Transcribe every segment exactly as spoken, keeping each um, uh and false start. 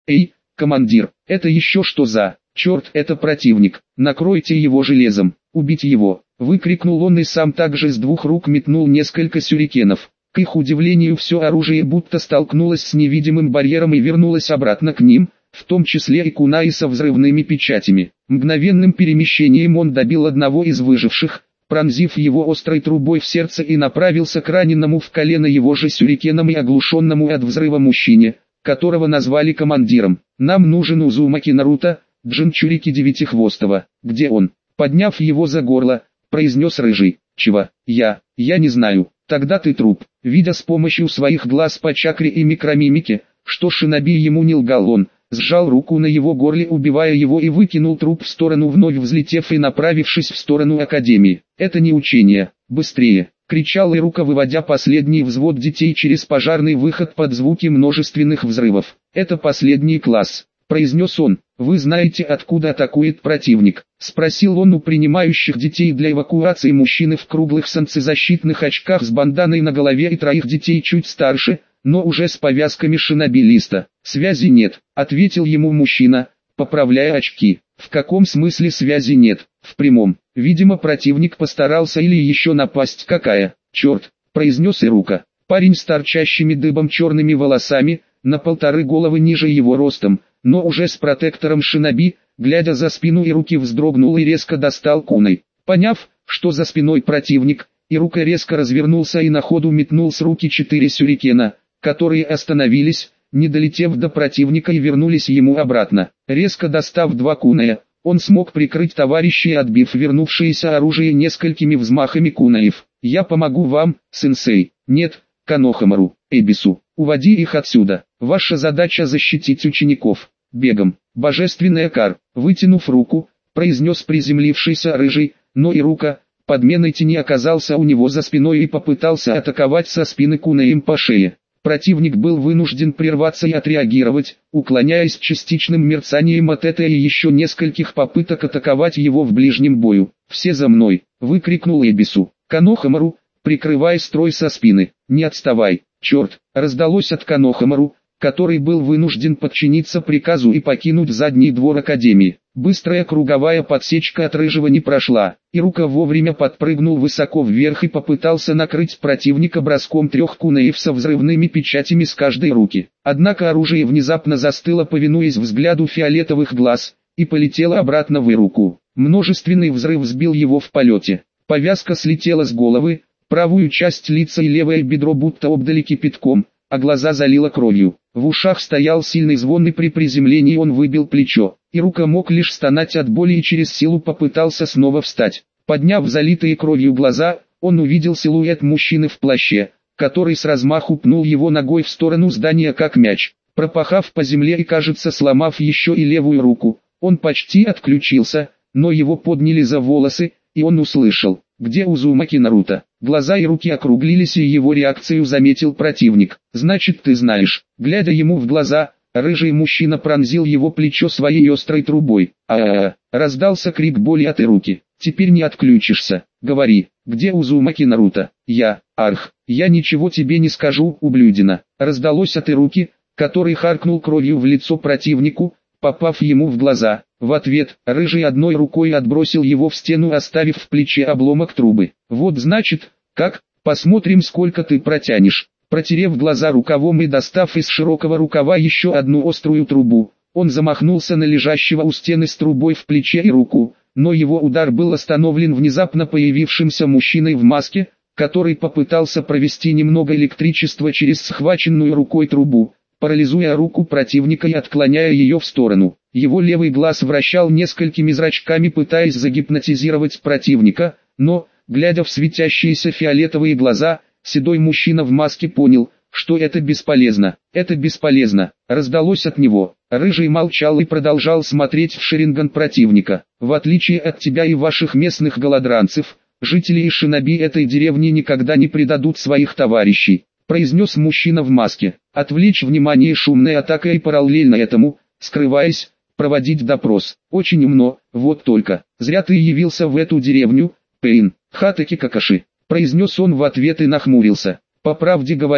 Эй, командир, это еще что за... Черт, это противник, накройте его железом, убить его, выкрикнул он и сам также с двух рук метнул несколько сюрикенов. К их удивлению все оружие будто столкнулось с невидимым барьером и вернулось обратно к ним, в том числе и кунаи со взрывными печатями. Мгновенным перемещением он добил одного из выживших, пронзив его острой трубой в сердце и направился к раненому в колено его же сюрикеном и оглушенному от взрыва мужчине, которого назвали командиром. «Нам нужен Узумаки Наруто, Джинчурики Девятихвостого. Где он?» Подняв его за горло, произнес Рыжий. «Чего? Я? Я не знаю. Тогда ты труп». Видя с помощью своих глаз по чакре и микромимике, что шиноби ему не лгал, он сжал руку на его горле, убивая его, и выкинул труп в сторону, вновь взлетев и направившись в сторону Академии. «Это не учение. Быстрее!» — кричал Ирука, выводя последний взвод детей через пожарный выход под звуки множественных взрывов. «Это последний класс», — произнес он. «Вы знаете, откуда атакует противник?» — спросил он у принимающих детей для эвакуации мужчины в круглых солнцезащитных очках с банданой на голове и троих детей чуть старше, но уже с повязками шиноби-листа. «Связи нет», — ответил ему мужчина, поправляя очки. «В каком смысле связи нет?» «В прямом. Видимо, противник постарался или еще напасть какая». «Черт», — произнес Ирука. Парень с торчащими дыбом черными волосами, на полторы головы ниже его ростом, но уже с протектором шиноби, глядя за спину Ируки, вздрогнул и резко достал куной. Поняв, что за спиной противник, Ирука резко развернулся и на ходу метнул с руки четыре сюрикена, которые остановились, не долетев до противника, и вернулись ему обратно. Резко достав два куная, он смог прикрыть товарищей, отбив вернувшееся оружие несколькими взмахами кунаев. «Я помогу вам, сенсей». «Нет, Канохамару, Эбису, уводи их отсюда. Ваша задача защитить учеников. Бегом». «Божественная кар», вытянув руку, произнес приземлившийся Рыжий, но Ирука, подменой тени, оказался у него за спиной и попытался атаковать со спины кунаем по шее. Противник был вынужден прерваться и отреагировать, уклоняясь частичным мерцанием от этой и еще нескольких попыток атаковать его в ближнем бою. «Все за мной!» — выкрикнул Эбису. «Канохамару, прикрывай строй со спины, не отставай!» «Черт!» — раздалось от Канохамару, который был вынужден подчиниться приказу и покинуть задний двор Академии. Быстрая круговая подсечка от Рыжего не прошла, Ирука вовремя подпрыгнул высоко вверх и попытался накрыть противника броском трех кунаев со взрывными печатями с каждой руки. Однако оружие внезапно застыло, повинуясь взгляду фиолетовых глаз, и полетело обратно в Ируку. Множественный взрыв сбил его в полете. Повязка слетела с головы, правую часть лица и левое бедро будто обдали кипятком, а глаза залило кровью. В ушах стоял сильный звон, и при приземлении он выбил плечо. Ирука мог лишь стонать от боли и через силу попытался снова встать. Подняв залитые кровью глаза, он увидел силуэт мужчины в плаще, который с размаху пнул его ногой в сторону здания как мяч. Пропахав по земле и, кажется, сломав еще и левую руку, он почти отключился, но его подняли за волосы, и он услышал: «Где Узумаки Наруто?» Глаза и руки округлились, и его реакцию заметил противник. «Значит, ты знаешь». Глядя ему в глаза, рыжий мужчина пронзил его плечо своей острой трубой. «А-а-а!» — раздался крик боли от Ируки. «Теперь не отключишься. Говори, где Узумаки Наруто?» «Я, Арх, я ничего тебе не скажу, ублюдина!» Раздалось от Ируки, который харкнул кровью в лицо противнику, попав ему в глаза. В ответ, рыжий одной рукой отбросил его в стену, оставив в плече обломок трубы. «Вот значит, как, посмотрим, сколько ты протянешь». Протерев глаза рукавом и достав из широкого рукава еще одну острую трубу, он замахнулся на лежащего у стены с трубой в плече и руку, но его удар был остановлен внезапно появившимся мужчиной в маске, который попытался провести немного электричества через схваченную рукой трубу, парализуя руку противника и отклоняя ее в сторону. Его левый глаз вращал несколькими зрачками, пытаясь загипнотизировать противника, но, глядя в светящиеся фиолетовые глаза, седой мужчина в маске понял, что это бесполезно. «Это бесполезно», — раздалось от него. Рыжий молчал и продолжал смотреть в шеринган противника. «В отличие от тебя и ваших местных голодранцев, жители и шиноби этой деревни никогда не предадут своих товарищей», — произнес мужчина в маске. «Отвлечь внимание шумной атакой и параллельно этому, скрываясь, проводить допрос. Очень умно, вот только. Зря ты явился в эту деревню, Пейн. Хатаки Какаши», — произнес он в ответ и нахмурился. «По правде говоря,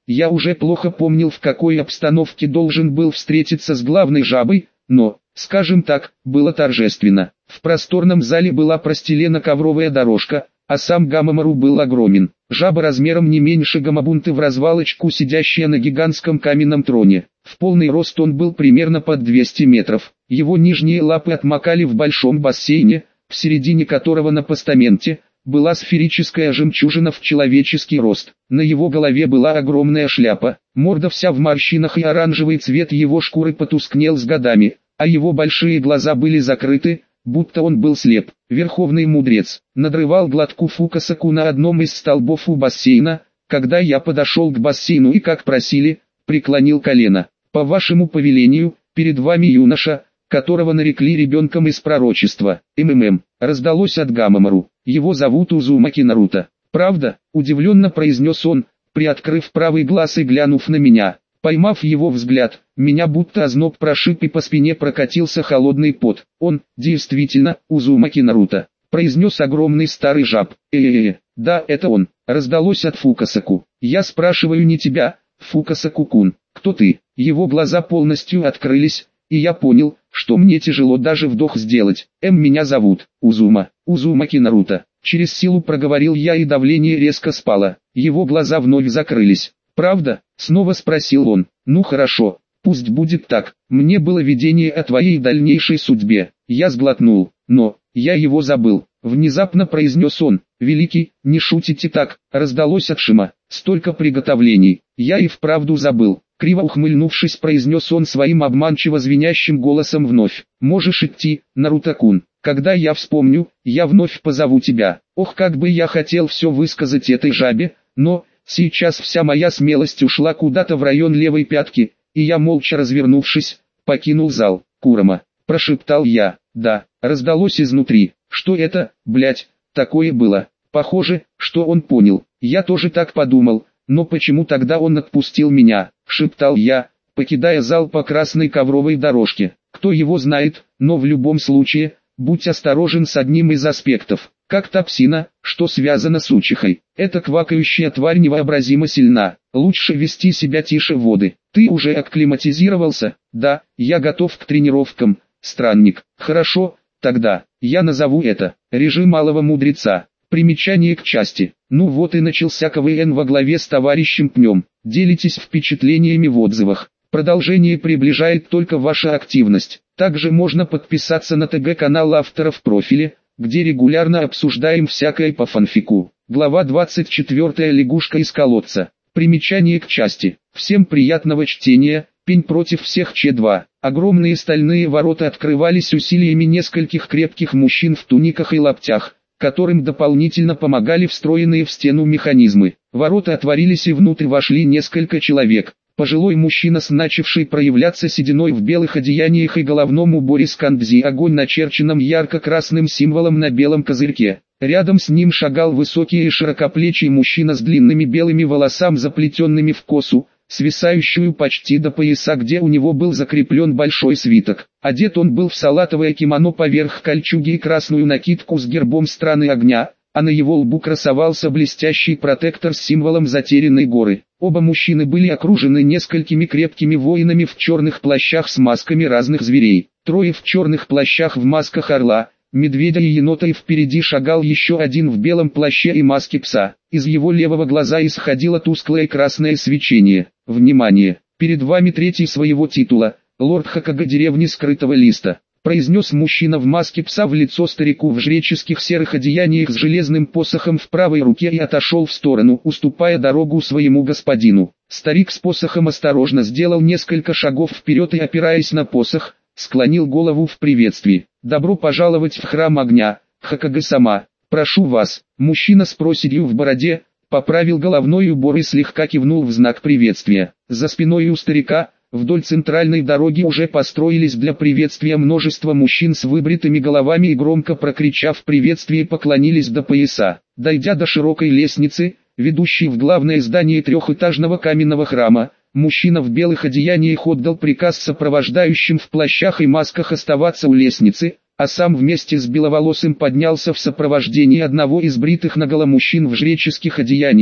Я уже плохо помнил, в какой обстановке должен был встретиться с главной жабой, но, скажем так, было торжественно. В просторном зале была простелена ковровая дорожка, а сам Гамамару был огромен. Жаба размером не меньше гамабунты в развалочку, сидящая на гигантском каменном троне. В полный рост он был примерно под двести метров. Его нижние лапы отмокали в большом бассейне, в середине которого на постаменте была сферическая жемчужина в человеческий рост. На его голове была огромная шляпа, морда вся в морщинах, и оранжевый цвет его шкуры потускнел с годами, а его большие глаза были закрыты, будто он был слеп. Верховный мудрец надрывал глотку фукасаку на одном из столбов у бассейна, когда я подошел к бассейну и, как просили, преклонил колено. «По вашему повелению, перед вами юноша, которого нарекли ребенком из пророчества, МММ», раздалось от Гамамару. «Его зовут Узумаки Наруто». «Правда?» – удивленно произнес он, приоткрыв правый глаз и глянув на меня. Поймав его взгляд, меня будто озноб прошиб и по спине прокатился холодный пот. «Он, действительно, Узумаки Наруто», – произнес огромный старый жаб. «Э-э-э, да, это он», – раздалось от Фукасаку. «Я спрашиваю не тебя, Фукасаку-кун, кто ты?» Его глаза полностью открылись, и я понял, что мне тяжело даже вдох сделать. «Эм, меня зовут Узума, Узумаки Наруто». Через силу проговорил я, и давление резко спало. Его глаза вновь закрылись. «Правда?» — снова спросил он. «Ну хорошо, пусть будет так. Мне было видение о твоей дальнейшей судьбе». Я сглотнул. «Но, я его забыл», — внезапно произнес он. «Великий, не шутите так», — раздалось от Шима. «Столько приготовлений. Я и вправду забыл». Криво ухмыльнувшись, произнес он своим обманчиво звенящим голосом вновь. «Можешь идти, Наруто-кун. Когда я вспомню, я вновь позову тебя». Ох, как бы я хотел все высказать этой жабе, но сейчас вся моя смелость ушла куда-то в район левой пятки, и я, молча развернувшись, покинул зал. «Курама», — прошептал я. «Да», — раздалось изнутри. «Что это, блять, такое было?» Похоже, что он понял. Я тоже так подумал, но почему тогда он отпустил меня? Шептал я, покидая зал по красной ковровой дорожке. Кто его знает, но в любом случае, будь осторожен с одним из аспектов. Как та псина, что связана с учихой. Эта квакающая тварь невообразимо сильна. Лучше вести себя тише воды. Ты уже акклиматизировался? Да, я готов к тренировкам, странник. Хорошо, тогда, я назову это режим малого мудреца. Примечание к части. Ну вот и начался КВН во главе с товарищем Пнем. Делитесь впечатлениями в отзывах. Продолжение приближает только ваша активность. Также можно подписаться на ТГ-канал авторов в профиле, где регулярно обсуждаем всякое по фанфику. Глава двадцать четыре. Лягушка из колодца. Примечание к части. Всем приятного чтения. Пень против всех Че два. Огромные стальные ворота открывались усилиями нескольких крепких мужчин в туниках и лаптях, которым дополнительно помогали встроенные в стену механизмы. Ворота отворились, и внутрь вошли несколько человек. Пожилой мужчина с начавшей проявляться сединой в белых одеяниях и головном уборе с кандзи, огонь начерченным ярко-красным символом на белом козырьке. Рядом с ним шагал высокий и широкоплечий мужчина с длинными белыми волосами, заплетенными в косу, свисающую почти до пояса, где у него был закреплен большой свиток. Одет он был в салатовое кимоно поверх кольчуги и красную накидку с гербом страны огня, а на его лбу красовался блестящий протектор с символом затерянной горы. Оба мужчины были окружены несколькими крепкими воинами в черных плащах с масками разных зверей. Трое в черных плащах в масках орла, медведя и енота, и впереди шагал еще один в белом плаще и маске пса. Из его левого глаза исходило тусклое красное свечение. «Внимание! Перед вами третий своего титула, лорд Хокага деревни Скрытого Листа», произнес мужчина в маске пса в лицо старику в жреческих серых одеяниях с железным посохом в правой руке, и отошел в сторону, уступая дорогу своему господину. Старик с посохом осторожно сделал несколько шагов вперед и, опираясь на посох, склонил голову в приветствии. «Добро пожаловать в храм огня, Хокага-сама. Прошу вас». Мужчина с проседью в бороде поправил головной убор и слегка кивнул в знак приветствия. За спиной у старика, вдоль центральной дороги, уже построились для приветствия множество мужчин с выбритыми головами и, громко прокричав приветствие, поклонились до пояса. Дойдя до широкой лестницы, ведущей в главное здание трехэтажного каменного храма, мужчина в белых одеяниях отдал приказ сопровождающим в плащах и масках оставаться у лестницы, а сам вместе с беловолосым поднялся в сопровождении одного из бритых наголо мужчин в жреческих одеяниях,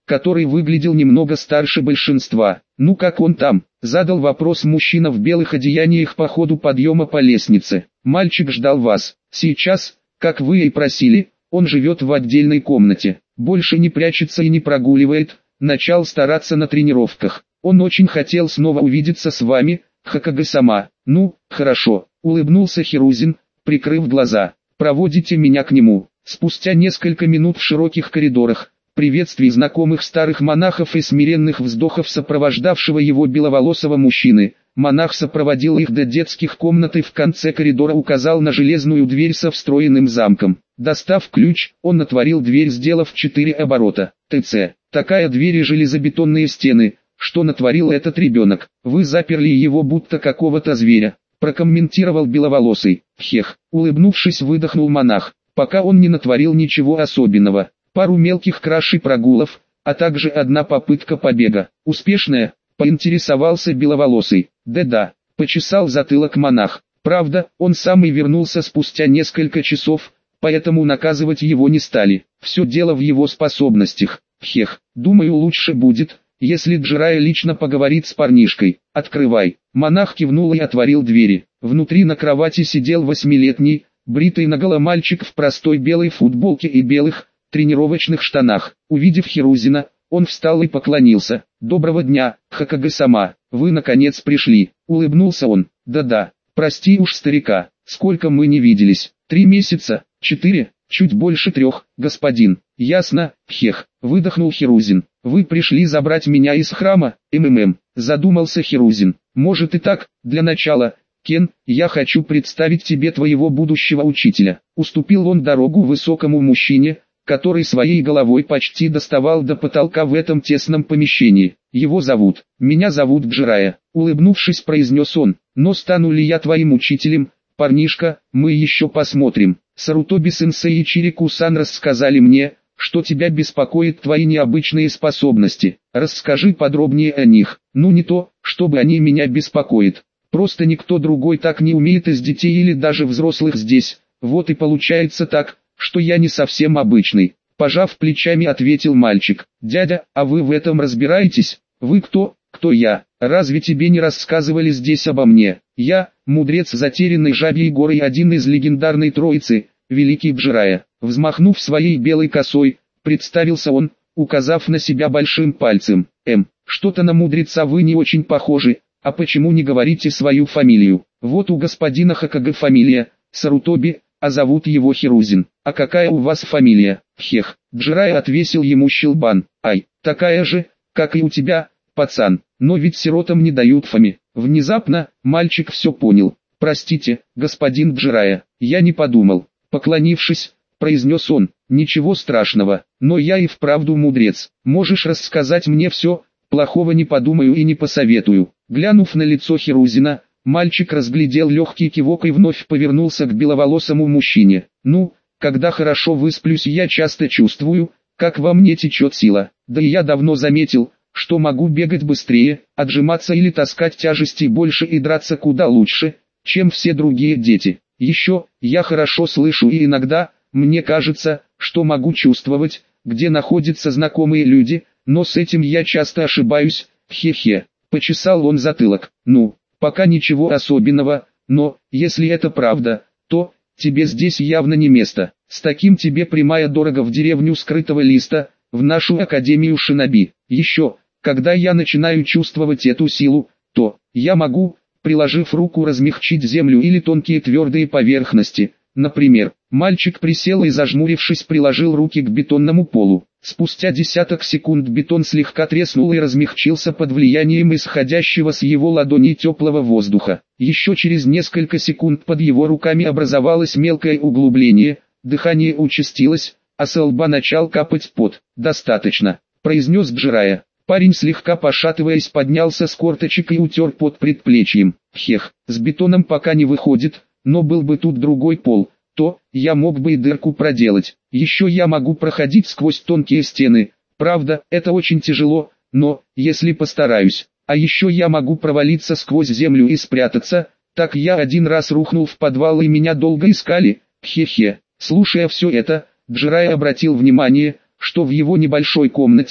который выглядел немного старше большинства. «Ну как он там?» – задал вопрос мужчина в белых одеяниях по ходу подъема по лестнице. «Мальчик ждал вас. Сейчас, как вы и просили, он живет в отдельной комнате. Больше не прячется и не прогуливает, начал стараться на тренировках. Он очень хотел снова увидеться с вами, Хокаге-сама». «Ну, хорошо», – улыбнулся Хирузин, прикрыв глаза. «Проводите меня к нему». Спустя несколько минут в широких коридорах, приветствий знакомых старых монахов и смиренных вздохов сопровождавшего его беловолосого мужчины, монах сопроводил их до детских комнат и в конце коридора указал на железную дверь со встроенным замком. Достав ключ, он отворил дверь, сделав четыре оборота. «ТЦ, такая дверь и железобетонные стены, что натворил этот ребенок? Вы заперли его будто какого-то зверя», прокомментировал беловолосый. «Хех», улыбнувшись, выдохнул монах. «Пока он не натворил ничего особенного. Пару мелких краж и прогулов, а также одна попытка побега. Успешная?» поинтересовался беловолосый. «Да-да», почесал затылок монах. «Правда, он сам и вернулся спустя несколько часов, поэтому наказывать его не стали. Все дело в его способностях. Хех, думаю, лучше будет, если Джирайя лично поговорит с парнишкой. Открывай». Монах кивнул и отворил двери. Внутри на кровати сидел восьмилетний, бритый наголо мальчик в простой белой футболке и белых, тренировочных штанах. Увидев Хирузина, он встал и поклонился. «Доброго дня, Хокаге-сама, вы наконец пришли», — улыбнулся он. «Да-да, прости уж старика, сколько мы не виделись, три месяца, четыре, чуть больше трех, господин». «Ясно, хех», — выдохнул Хирузин. «Вы пришли забрать меня из храма, МММ», — задумался Хирузин. «Может и так, для начала, Кен, я хочу представить тебе твоего будущего учителя». Уступил он дорогу высокому мужчине, который своей головой почти доставал до потолка в этом тесном помещении. «Его зовут, меня зовут Джирайя», — улыбнувшись, произнес он. «Но стану ли я твоим учителем, парнишка, мы еще посмотрим. Сарутоби-сенсей и Чирику-сан рассказали мне, что тебя беспокоит твои необычные способности. Расскажи подробнее о них». «Ну не то, чтобы они меня беспокоят. Просто никто другой так не умеет из детей или даже взрослых здесь. Вот и получается так, что я не совсем обычный», — пожав плечами, ответил мальчик. «Дядя, а вы в этом разбираетесь? Вы кто? Кто я? Разве тебе не рассказывали здесь обо мне? Я, мудрец затерянной жабьей горы и один из легендарной троицы, великий Джирайя». Взмахнув своей белой косой, представился он, указав на себя большим пальцем. «Эм, что-то на мудреца вы не очень похожи, а почему не говорите свою фамилию? Вот у господина Хокаге фамилия, Сарутоби, а зовут его Хирузин. А какая у вас фамилия?» «Хех», Джирайя отвесил ему щелбан. «Ай, такая же, как и у тебя, пацан, но ведь сиротам не дают фами». Внезапно, мальчик все понял. «Простите, господин Джирайя, я не подумал». Поклонившись, произнес он. «Ничего страшного, но я и вправду мудрец. Можешь рассказать мне все, плохого не подумаю и не посоветую». Глянув на лицо Хирузина, мальчик разглядел легкий кивок и вновь повернулся к беловолосому мужчине. «Ну, когда хорошо высплюсь, я часто чувствую, как во мне течет сила. Да и я давно заметил, что могу бегать быстрее, отжиматься или таскать тяжести больше и драться куда лучше, чем все другие дети. Еще, я хорошо слышу и иногда, мне кажется, что могу чувствовать, где находятся знакомые люди, но с этим я часто ошибаюсь, хе-хе». Почесал он затылок. «Ну, пока ничего особенного, но, если это правда, то, тебе здесь явно не место. С таким тебе прямая дорога в деревню скрытого листа, в нашу академию шиноби. Еще, когда я начинаю чувствовать эту силу, то, я могу, приложив руку, размягчить землю или тонкие твердые поверхности. Например, мальчик присел и, зажмурившись, приложил руки к бетонному полу. Спустя десяток секунд бетон слегка треснул и размягчился под влиянием исходящего с его ладони теплого воздуха. Еще через несколько секунд под его руками образовалось мелкое углубление, дыхание участилось, а со лба начал капать пот. «Достаточно», — произнес Джирайя. Парень, слегка пошатываясь, поднялся с корточек и утер под предплечьем. «Хех, с бетоном пока не выходит, но был бы тут другой пол, то я мог бы и дырку проделать. Еще я могу проходить сквозь тонкие стены. Правда, это очень тяжело, но, если постараюсь. А еще я могу провалиться сквозь землю и спрятаться. Так я один раз рухнул в подвал и меня долго искали. Хе-хе». Слушая все это, Джирайя обратил внимание, что в его небольшой комнате,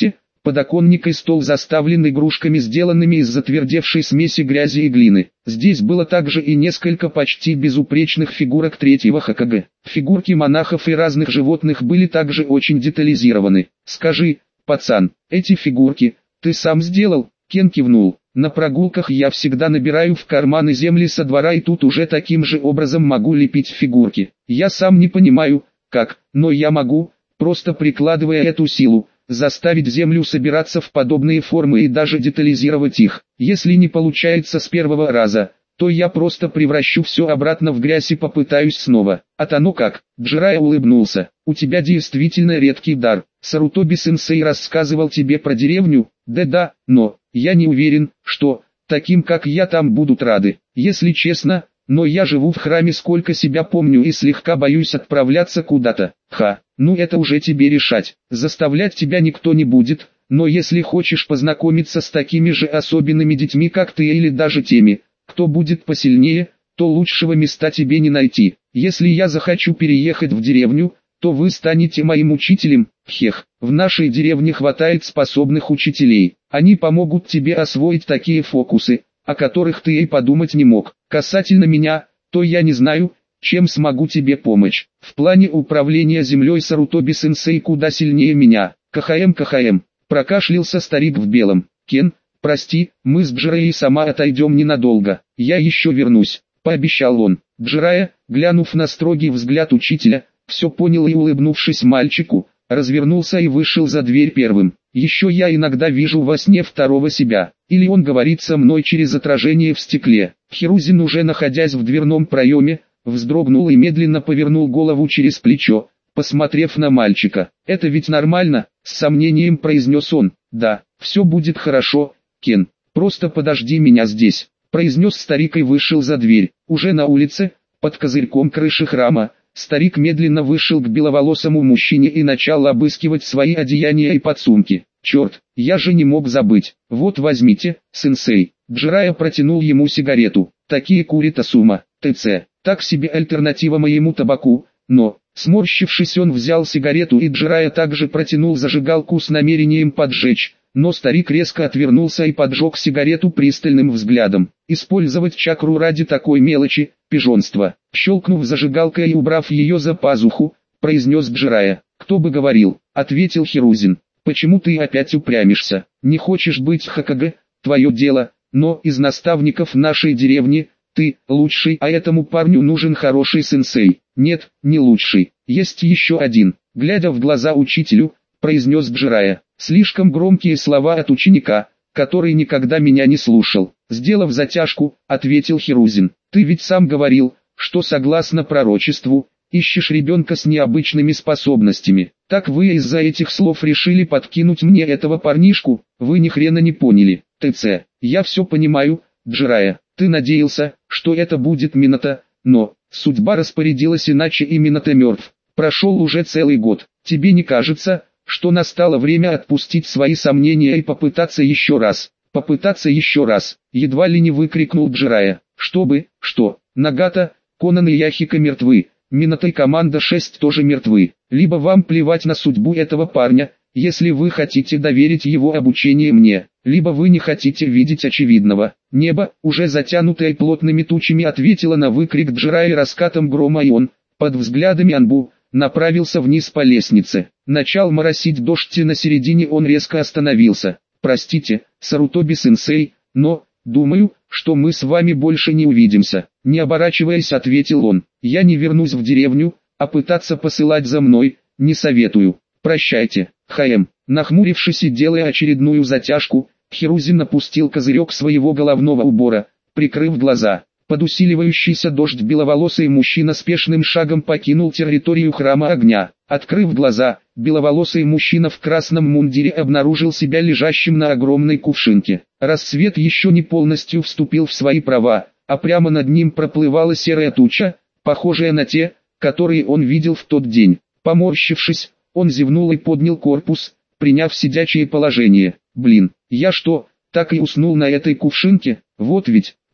подоконник и стол заставлен игрушками, сделанными из затвердевшей смеси грязи и глины. Здесь было также и несколько почти безупречных фигурок третьего Хокаге. Фигурки монахов и разных животных были также очень детализированы. «Скажи, пацан, эти фигурки ты сам сделал?» Кен кивнул. «На прогулках я всегда набираю в карманы земли со двора и тут уже таким же образом могу лепить фигурки. Я сам не понимаю, как, но я могу, просто прикладывая эту силу, заставить землю собираться в подобные формы и даже детализировать их. Если не получается с первого раза, то я просто превращу все обратно в грязь и попытаюсь снова. А то ну как?» Джирайя улыбнулся. «У тебя действительно редкий дар. Сарутоби-сенсей рассказывал тебе про деревню?» «Да-да, но я не уверен, что таким как я там будут рады. Если честно, но я живу в храме сколько себя помню и слегка боюсь отправляться куда-то». «Ха, ну это уже тебе решать. Заставлять тебя никто не будет, но если хочешь познакомиться с такими же особенными детьми как ты или даже теми, кто будет посильнее, то лучшего места тебе не найти. Если я захочу переехать в деревню, то вы станете моим учителем. Хех, в нашей деревне хватает способных учителей. Они помогут тебе освоить такие фокусы, о которых ты и подумать не мог. Касательно меня, то я не знаю, чем смогу тебе помочь. В плане управления землей Сарутоби-сенсей куда сильнее меня. КХМ КХМ, прокашлялся старик в белом. Кен, прости, мы с Джирайей сама отойдем ненадолго. Я еще вернусь, пообещал он. Джирайя, глянув на строгий взгляд учителя, все понял и, улыбнувшись мальчику, развернулся и вышел за дверь первым. Еще я иногда вижу во сне второго себя, или он говорит со мной через отражение в стекле. Хирузин, уже находясь в дверном проеме, вздрогнул и медленно повернул голову через плечо, посмотрев на мальчика. «Это ведь нормально?» — с сомнением произнес он. «Да, все будет хорошо, Кен, просто подожди меня здесь», — произнес старик и вышел за дверь. Уже на улице, под козырьком крыши храма, старик медленно вышел к беловолосому мужчине и начал обыскивать свои одеяния и подсумки. «Черт, я же не мог забыть. Вот возьмите, сенсей». Джирайя протянул ему сигарету. «Такие курит Асума, ТЦ. Так себе альтернатива моему табаку, но...» Сморщившись, он взял сигарету, и Джирайя также протянул зажигалку с намерением поджечь, но старик резко отвернулся и поджег сигарету пристальным взглядом. «Использовать чакру ради такой мелочи — пижонство». Щелкнув зажигалкой и убрав ее за пазуху, произнес Джирайя. «Кто бы говорил», — ответил Хирузин. «Почему ты опять упрямишься? Не хочешь быть Хокаге? Твое дело, но из наставников нашей деревни ты лучший, а этому парню нужен хороший сенсей». «Нет, не лучший. Есть еще один», — глядя в глаза учителю, произнес Джирайя. «Слишком громкие слова от ученика, который никогда меня не слушал». Сделав затяжку, ответил Хирузин. «Ты ведь сам говорил, что согласно пророчеству, ищешь ребенка с необычными способностями. Так вы из-за этих слов решили подкинуть мне этого парнишку? Вы ни хрена не поняли. ТЦ, я все понимаю, Джирайя. Ты надеялся, что это будет Минато, но судьба распорядилась иначе, и Минато мертв. Прошел уже целый год. Тебе не кажется, что настало время отпустить свои сомнения и попытаться еще раз?» «Попытаться еще раз», — едва ли не выкрикнул Джирайя. «Чтобы, что, Нагата, Конан и Яхика мертвы, Минато и команда шесть тоже мертвы. Либо вам плевать на судьбу этого парня, если вы хотите доверить его обучение мне, либо вы не хотите видеть очевидного». Небо, уже затянутое плотными тучами, ответило на выкрик Джирайя раскатом грома, и он, под взглядами Анбу, направился вниз по лестнице. Начал моросить дождь, и на середине он резко остановился. «Простите, Сарутоби-сенсей, но, думаю, что мы с вами больше не увидимся», — не оборачиваясь, ответил он. «Я не вернусь в деревню, а пытаться посылать за мной не советую. Прощайте, ХМ». Нахмурившись и делая очередную затяжку, Хирузин опустил козырек своего головного убора, прикрыв глаза. Под усиливающийся дождь беловолосый мужчина спешным шагом покинул территорию храма огня. Открыв глаза, беловолосый мужчина в красном мундире обнаружил себя лежащим на огромной кувшинке. Рассвет еще не полностью вступил в свои права, а прямо над ним проплывала серая туча, похожая на те, которые он видел в тот день. Поморщившись, он зевнул и поднял корпус, приняв сидячее положение. «Блин, я что, так и уснул на этой кувшинке? Вот ведь».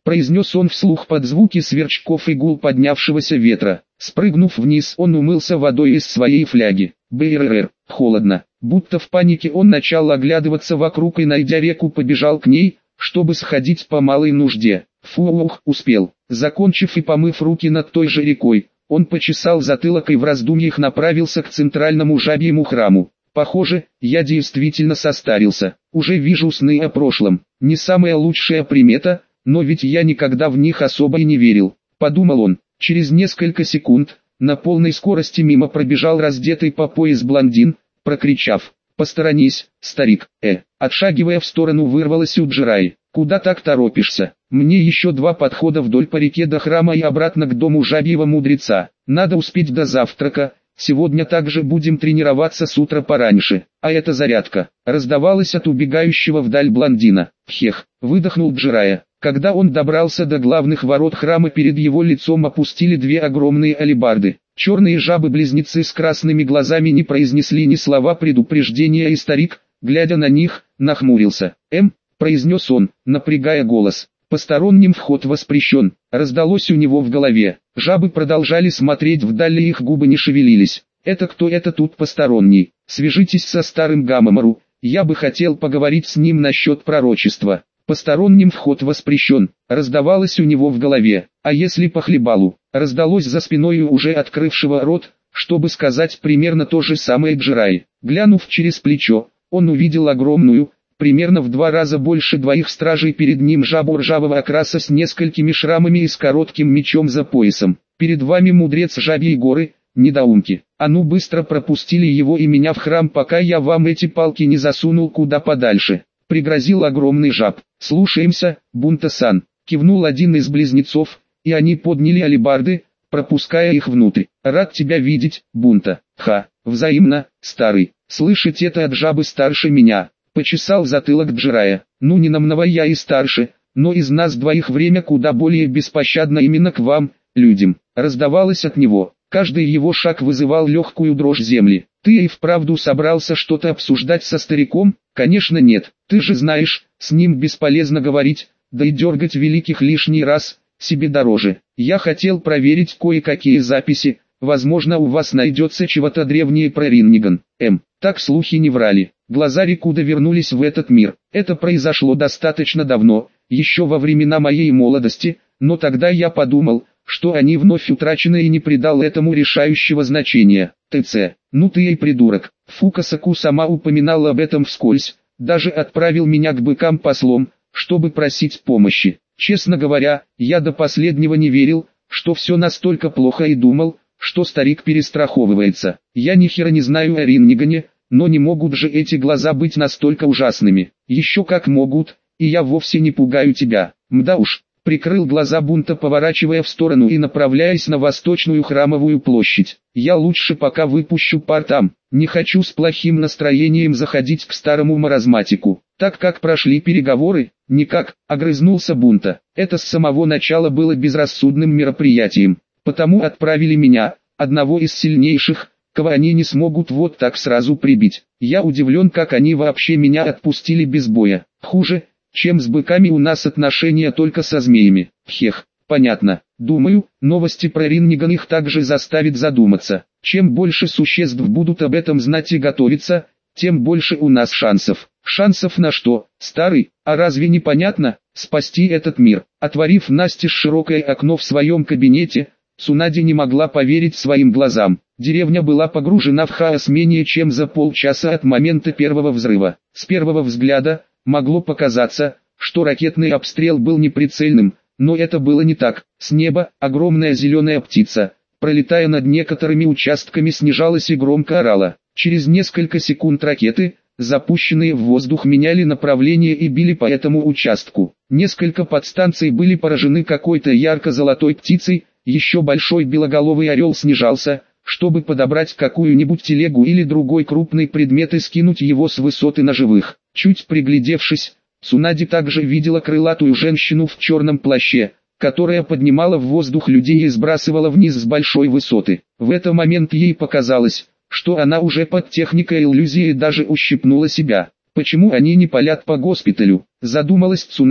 произнес он вслух под звуки сверчков и гул поднявшегося ветра. Спрыгнув вниз, он умылся водой из своей фляги. Бррр, холодно. Будто в панике он начал оглядываться вокруг и, найдя реку, побежал к ней, чтобы сходить по малой нужде. Фух, успел. Закончив и помыв руки над той же рекой, он почесал затылок и в раздумьях направился к центральному жабьему храму. Похоже, я действительно состарился. Уже вижу сны о прошлом. Не самая лучшая примета, но ведь я никогда в них особо и не верил. Подумал он. Через несколько секунд, на полной скорости мимо пробежал раздетый по пояс блондин, прокричав: «Посторонись, старик!» Э, отшагивая в сторону, вырвалось у Джираи. «Куда так торопишься? Мне еще два подхода вдоль по реке до храма и обратно к дому жабьего мудреца. Надо успеть до завтрака. Сегодня также будем тренироваться с утра пораньше. А это зарядка!» Раздавалось от убегающего вдаль блондина. «Хех!» — выдохнул Джирая. Когда он добрался до главных ворот храма, перед его лицом опустили две огромные алебарды. Черные жабы-близнецы с красными глазами не произнесли ни слова предупреждения, и старик, глядя на них, нахмурился. «Эм», — произнес он, напрягая голос. «Посторонним вход воспрещен», — раздалось у него в голове. Жабы продолжали смотреть вдаль, и их губы не шевелились. «Это кто это тут посторонний? Свяжитесь со старым Гамамару, я бы хотел поговорить с ним насчет пророчества». «Посторонним вход воспрещен», раздавалось у него в голове. «А если по хлебалу?» Раздалось за спиной уже открывшего рот, чтобы сказать примерно то же самое Джирай. Глянув через плечо, он увидел огромную, примерно в два раза больше двоих стражей перед ним жабу ржавого окраса с несколькими шрамами и с коротким мечом за поясом. «Перед вами мудрец Жабьей горы, недоумки. А ну быстро пропустили его и меня в храм, пока я вам эти палки не засунул куда подальше», — пригрозил огромный жаб. «Слушаемся, Бунта-сан», — кивнул один из близнецов, и они подняли алебарды, пропуская их внутрь. «Рад тебя видеть, Бунта». «Ха, взаимно, старый. Слышать это от жабы старше меня», — почесал затылок Джирая. «Ну не намного я и старше, но из нас двоих время куда более беспощадно именно к вам, людям», — раздавалось от него. Каждый его шаг вызывал легкую дрожь земли. «Ты и вправду собрался что-то обсуждать со стариком?» «Конечно нет, ты же знаешь, с ним бесполезно говорить, да и дергать великих лишний раз, себе дороже. Я хотел проверить кое-какие записи, возможно у вас найдется чего-то древнее про Ринниган». М. Так слухи не врали. Глаза Рикуда вернулись в этот мир. Это произошло достаточно давно, еще во времена моей молодости, но тогда я подумал, что они вновь утрачены, и не придал этому решающего значения. ТЦ. Ну ты и придурок. Фукасаку сама упоминала об этом вскользь, даже отправил меня к быкам-послом, чтобы просить помощи. Честно говоря, я до последнего не верил, что все настолько плохо, и думал, что старик перестраховывается. Я ни хера не знаю о Риннигане, но не могут же эти глаза быть настолько ужасными. Еще как могут, и я вовсе не пугаю тебя. Мда уж. Прикрыл глаза Бунта, поворачивая в сторону и направляясь на восточную храмовую площадь. «Я лучше пока выпущу пар там, не хочу с плохим настроением заходить к старому маразматику». «Так как прошли переговоры?» «Никак», — огрызнулся Бунта. «Это с самого начала было безрассудным мероприятием, потому отправили меня, одного из сильнейших, кого они не смогут вот так сразу прибить. Я удивлен, как они вообще меня отпустили без боя. Хуже, чем с быками у нас отношения только со змеями». Хех, понятно. Думаю, новости про Ринниган их также заставит задуматься. Чем больше существ будут об этом знать и готовиться, тем больше у нас шансов. Шансов на что, старый? А разве не понятно? Спасти этот мир. Отворив настежь широкое окно в своем кабинете, Цунади не могла поверить своим глазам. Деревня была погружена в хаос менее чем за полчаса от момента первого взрыва. С первого взгляда могло показаться, что ракетный обстрел был неприцельным, но это было не так. С неба огромная зеленая птица, пролетая над некоторыми участками, снижалась и громко орала. Через несколько секунд ракеты, запущенные в воздух, меняли направление и били по этому участку. Несколько подстанций были поражены какой-то ярко-золотой птицей, еще большой белоголовый орел снижался, чтобы подобрать какую-нибудь телегу или другой крупный предмет и скинуть его с высоты на живых. Чуть приглядевшись, Цунади также видела крылатую женщину в черном плаще, которая поднимала в воздух людей и сбрасывала вниз с большой высоты. В этот момент ей показалось, что она уже под техникой иллюзии даже ущипнула себя. «Почему они не палят по госпиталю?» — задумалась Цунади,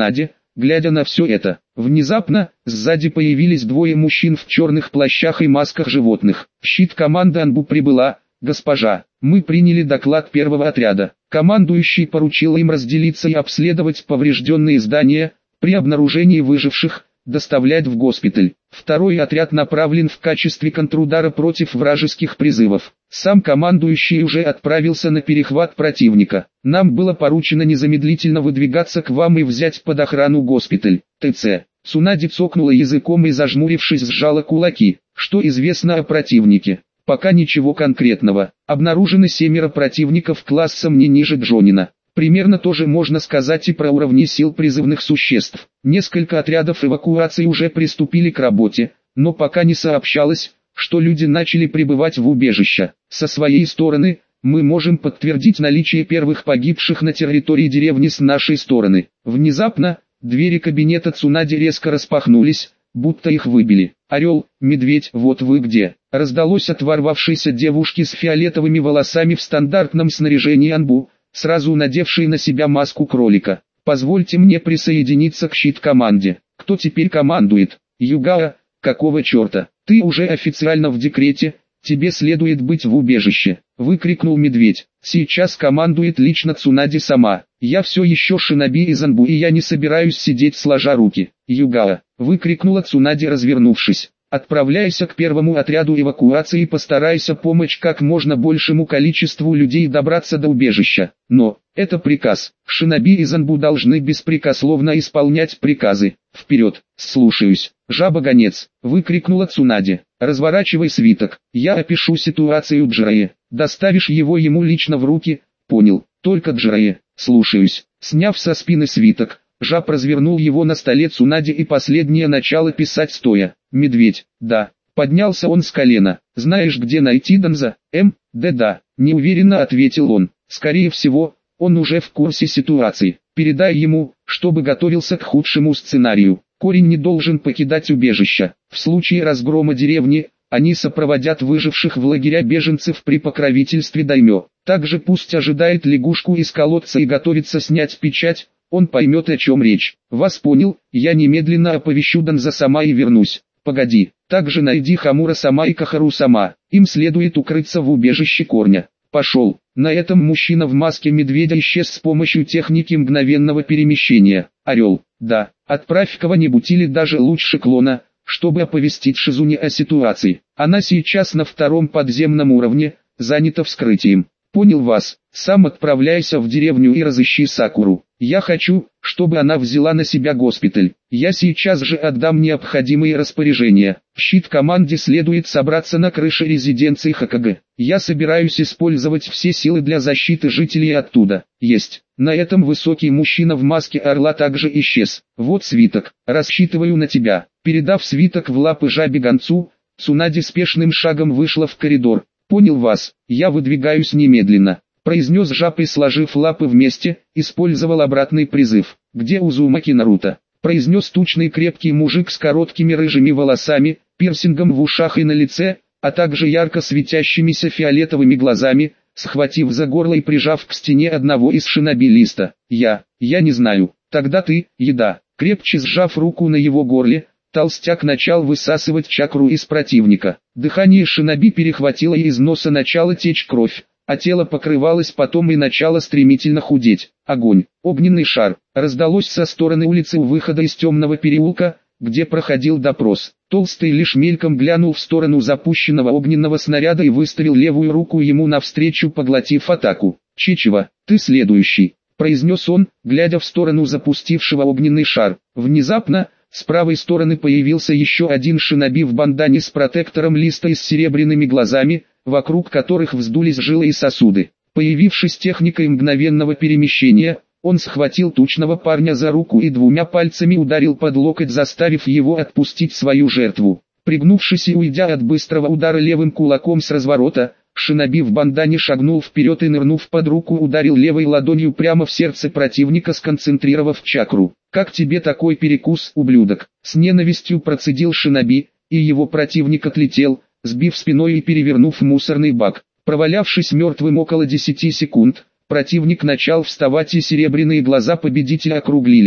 глядя на все это. Внезапно, сзади появились двое мужчин в черных плащах и масках животных. Щит команды Анбу прибыла. «Госпожа, мы приняли доклад первого отряда. Командующий поручил им разделиться и обследовать поврежденные здания, при обнаружении выживших, доставлять в госпиталь. Второй отряд направлен в качестве контрудара против вражеских призывов. Сам командующий уже отправился на перехват противника. Нам было поручено незамедлительно выдвигаться к вам и взять под охрану госпиталь. ТЦ». Цунади цокнула языком и, зажмурившись, сжала кулаки. Что известно о противнике? Пока ничего конкретного. Обнаружены семеро противников классом не ниже Джонина. Примерно то же можно сказать и про уровни сил призывных существ. Несколько отрядов эвакуации уже приступили к работе, но пока не сообщалось, что люди начали прибывать в убежище. Со своей стороны, мы можем подтвердить наличие первых погибших на территории деревни с нашей стороны. Внезапно, двери кабинета Цунади резко распахнулись, будто их выбили. «Орел, медведь, вот вы где!» Раздалось от ворвавшейся девушки с фиолетовыми волосами в стандартном снаряжении Анбу, сразу надевшей на себя маску кролика. «Позвольте мне присоединиться к щит-команде. Кто теперь командует? Югао, какого черта? Ты уже официально в декрете, тебе следует быть в убежище», — выкрикнул медведь. «Сейчас командует лично Цунади сама. Я все еще шиноби из Анбу, и я не собираюсь сидеть сложа руки». «Югао», — выкрикнула Цунади, развернувшись. «Отправляйся к первому отряду эвакуации и постарайся помочь как можно большему количеству людей добраться до убежища. Но, это приказ. Шиноби из Анбу должны беспрекословно исполнять приказы. Вперед!» «Слушаюсь, жаба-гонец!» — выкрикнула Цунади. «Разворачивай свиток. Я опишу ситуацию Джирае. Доставишь его ему лично в руки?» «Понял. Только Джирае. Слушаюсь». Сняв со спины свиток, жаб развернул его на столе Цунади и последнее начало писать стоя. «Медведь, да». Поднялся он с колена. «Знаешь, где найти Данза?» «М, да да», неуверенно ответил он. «Скорее всего, он уже в курсе ситуации. Передай ему, чтобы готовился к худшему сценарию. Корень не должен покидать убежище. В случае разгрома деревни, они сопроводят выживших в лагеря беженцев при покровительстве даймё. Также пусть ожидает лягушку из колодца и готовится снять печать, он поймет, о чем речь. Вас понял, я немедленно оповещу Данза сама и вернусь. Погоди, также найди Хамура сама и Кахару сама, им следует укрыться в убежище корня. Пошел». На этом мужчина в маске медведя исчез с помощью техники мгновенного перемещения. «Орел, да, отправь кого-нибудь или даже лучше клона, чтобы оповестить Шизуни о ситуации. Она сейчас на втором подземном уровне, занята вскрытием». «Понял вас. Сам отправляйся в деревню и разыщи Сакуру. Я хочу, чтобы она взяла на себя госпиталь. Я сейчас же отдам необходимые распоряжения. Щит команде следует собраться на крыше резиденции Хокаге. Я собираюсь использовать все силы для защиты жителей оттуда». «Есть». На этом высокий мужчина в маске орла также исчез. «Вот свиток. Рассчитываю на тебя». Передав свиток в лапы жабе-гонцу, Цунади спешным шагом вышла в коридор. «Понял вас, я выдвигаюсь немедленно», — произнес жаб и, сложив лапы вместе, использовал обратный призыв. «Где Узумаки Наруто?» — произнес тучный крепкий мужик с короткими рыжими волосами, пирсингом в ушах и на лице, а также ярко светящимися фиолетовыми глазами, схватив за горло и прижав к стене одного из шиноби-листа. «Я, я не знаю. Тогда ты, еда». Крепче сжав руку на его горле, толстяк начал высасывать чакру из противника. Дыхание шиноби перехватило, и из носа начала течь кровь, а тело покрывалось потом и начало стремительно худеть. Огонь, огненный шар, раздалось со стороны улицы у выхода из темного переулка, где проходил допрос. Толстый лишь мельком глянул в сторону запущенного огненного снаряда и выставил левую руку ему навстречу, поглотив атаку. «Чичева, ты следующий», — произнес он, глядя в сторону запустившего огненный шар. Внезапно, с правой стороны появился еще один шиноби в бандане с протектором листа и с серебряными глазами, вокруг которых вздулись жилы и сосуды. Появившись техникой мгновенного перемещения, он схватил тучного парня за руку и двумя пальцами ударил под локоть, заставив его отпустить свою жертву. Пригнувшись и уйдя от быстрого удара левым кулаком с разворота, шиноби в бандане шагнул вперед и, нырнув под руку, ударил левой ладонью прямо в сердце противника, сконцентрировав чакру. «Как тебе такой перекус, ублюдок?» — с ненавистью процедил шиноби, и его противник отлетел, сбив спиной и перевернув мусорный бак. Провалявшись мертвым около десяти секунд, противник начал вставать, и серебряные глаза победителя округлились.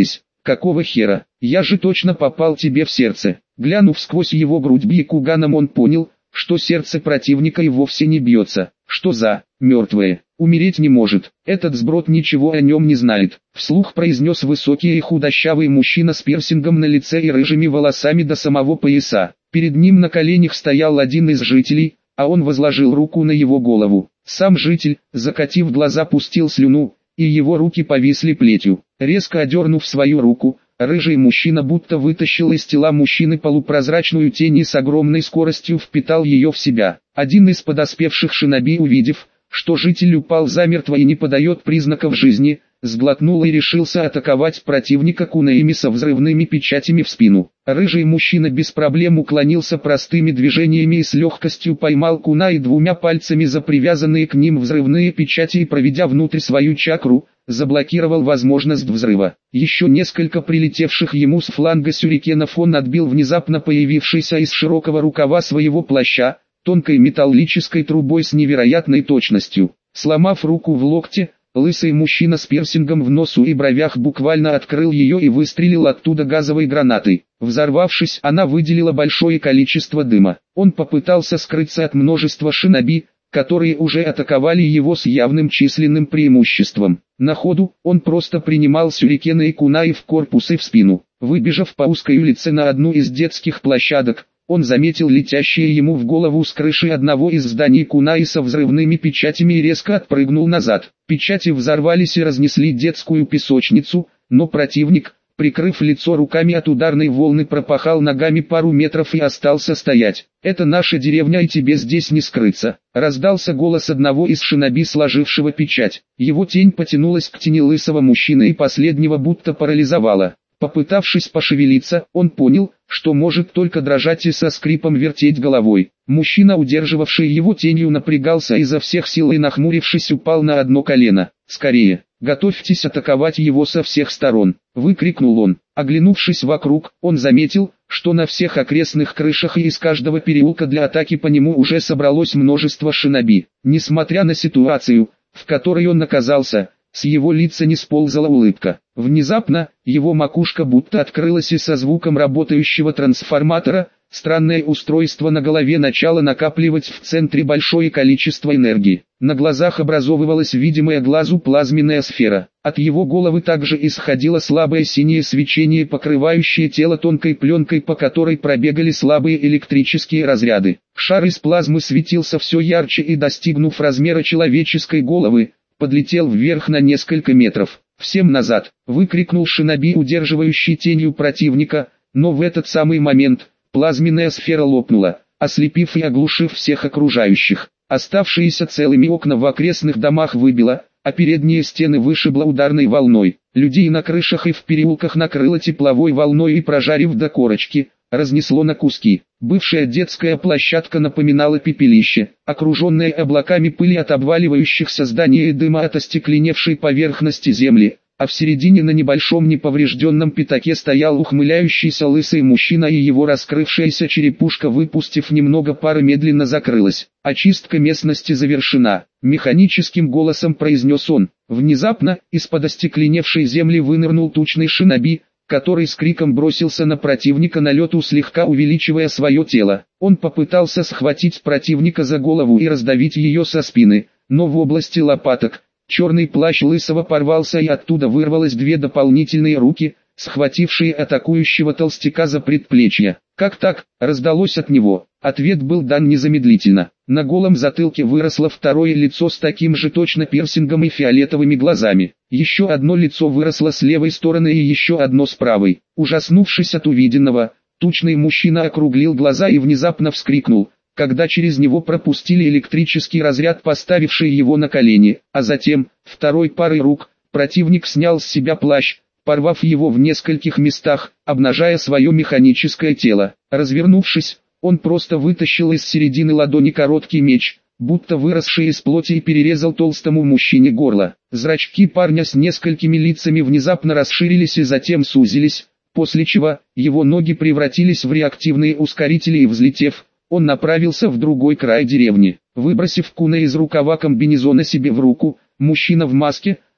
какого хера, я же точно попал тебе в сердце. Глянув сквозь его грудь бьякуганом, он понял, что сердце противника и вовсе не бьется. Что за мертвое? Умереть не может. Этот сброд ничего о нем не знает. Вслух произнес высокий и худощавый мужчина с пирсингом на лице и рыжими волосами до самого пояса. Перед ним на коленях стоял один из жителей, а он возложил руку на его голову. Сам житель, закатив глаза, пустил слюну, и его руки повисли плетью. Резко одернув свою руку, рыжий мужчина будто вытащил из тела мужчины полупрозрачную тень и с огромной скоростью впитал ее в себя. Один из подоспевших шиноби, увидев, что житель упал замертво и не подает признаков жизни, сглотнул и решился атаковать противника кунаями со взрывными печатями в спину. Рыжий мужчина без проблем уклонился простыми движениями и с легкостью поймал кунай двумя пальцами за привязанные к ним взрывные печати и, проведя внутрь свою чакру, заблокировал возможность взрыва. Еще несколько прилетевших ему с фланга сюрикенов он отбил внезапно появившийся из широкого рукава своего плаща, тонкой металлической трубой с невероятной точностью. Сломав руку в локте, лысый мужчина с пирсингом в носу и бровях буквально открыл ее и выстрелил оттуда газовой гранатой. Взорвавшись, она выделила большое количество дыма. Он попытался скрыться от множества шиноби, которые уже атаковали его с явным численным преимуществом. На ходу, он просто принимал сюрикены и кунаи в корпус и в спину. Выбежав по узкой улице на одну из детских площадок, он заметил летящие ему в голову с крыши одного из зданий кунаи со взрывными печатями и резко отпрыгнул назад. Печати взорвались и разнесли детскую песочницу, но противник, прикрыв лицо руками от ударной волны, пропахал ногами пару метров и остался стоять. «Это наша деревня, и тебе здесь не скрыться», — раздался голос одного из шиноби, сложившего печать. Его тень потянулась к тени лысого мужчины и последнего будто парализовала. Попытавшись пошевелиться, он понял, что может только дрожать и со скрипом вертеть головой. Мужчина, удерживавший его тенью, напрягался изо всех сил и, нахмурившись, упал на одно колено. «Скорее! Готовьтесь атаковать его со всех сторон!» — выкрикнул он. Оглянувшись вокруг, он заметил, что на всех окрестных крышах и из каждого переулка для атаки по нему уже собралось множество шиноби. Несмотря на ситуацию, в которой он оказался, с его лица не сползала улыбка. Внезапно, его макушка будто открылась, и со звуком работающего трансформатора, странное устройство на голове начало накапливать в центре большое количество энергии. На глазах образовывалась видимая глазу плазменная сфера. От его головы также исходило слабое синее свечение, покрывающее тело тонкой пленкой, по которой пробегали слабые электрические разряды. Шар из плазмы светился все ярче и, достигнув размера человеческой головы, подлетел вверх на несколько метров. «Всем назад!» — выкрикнул шиноби, удерживающий тенью противника, но в этот самый момент плазменная сфера лопнула, ослепив и оглушив всех окружающих. Оставшиеся целыми окна в окрестных домах выбило, а передние стены вышибло ударной волной. Людей на крышах и в переулках накрыло тепловой волной и, прожарив до корочки, разнесло на куски. Бывшая детская площадка напоминала пепелище, окруженное облаками пыли от обваливающихся зданий и дыма от остекленевшей поверхности земли, а в середине на небольшом неповрежденном пятаке стоял ухмыляющийся лысый мужчина, и его раскрывшаяся черепушка, выпустив немного пара, медленно закрылась. «Очистка местности завершена», — механическим голосом произнес он. Внезапно, из-под остекленевшей земли вынырнул тучный шиноби, который с криком бросился на противника на лету, слегка увеличивая свое тело. Он попытался схватить противника за голову и раздавить ее со спины, но в области лопаток черный плащ лысого порвался, и оттуда вырвалось две дополнительные руки, схватившие атакующего толстяка за предплечье. «Как так?» — раздалось от него. Ответ был дан незамедлительно. На голом затылке выросло второе лицо с таким же точно пирсингом и фиолетовыми глазами. Еще одно лицо выросло с левой стороны и еще одно с правой. Ужаснувшись от увиденного, тучный мужчина округлил глаза и внезапно вскрикнул, когда через него пропустили электрический разряд, поставивший его на колени, а затем, второй парой рук, противник снял с себя плащ, порвав его в нескольких местах, обнажая свое механическое тело. Развернувшись, он просто вытащил из середины ладони короткий меч, будто выросший из плоти, и перерезал толстому мужчине горло. Зрачки парня с несколькими лицами внезапно расширились и затем сузились, после чего его ноги превратились в реактивные ускорители, и, взлетев, он направился в другой край деревни. Выбросив куна из рукава комбинезона себе в руку, мужчина в маске,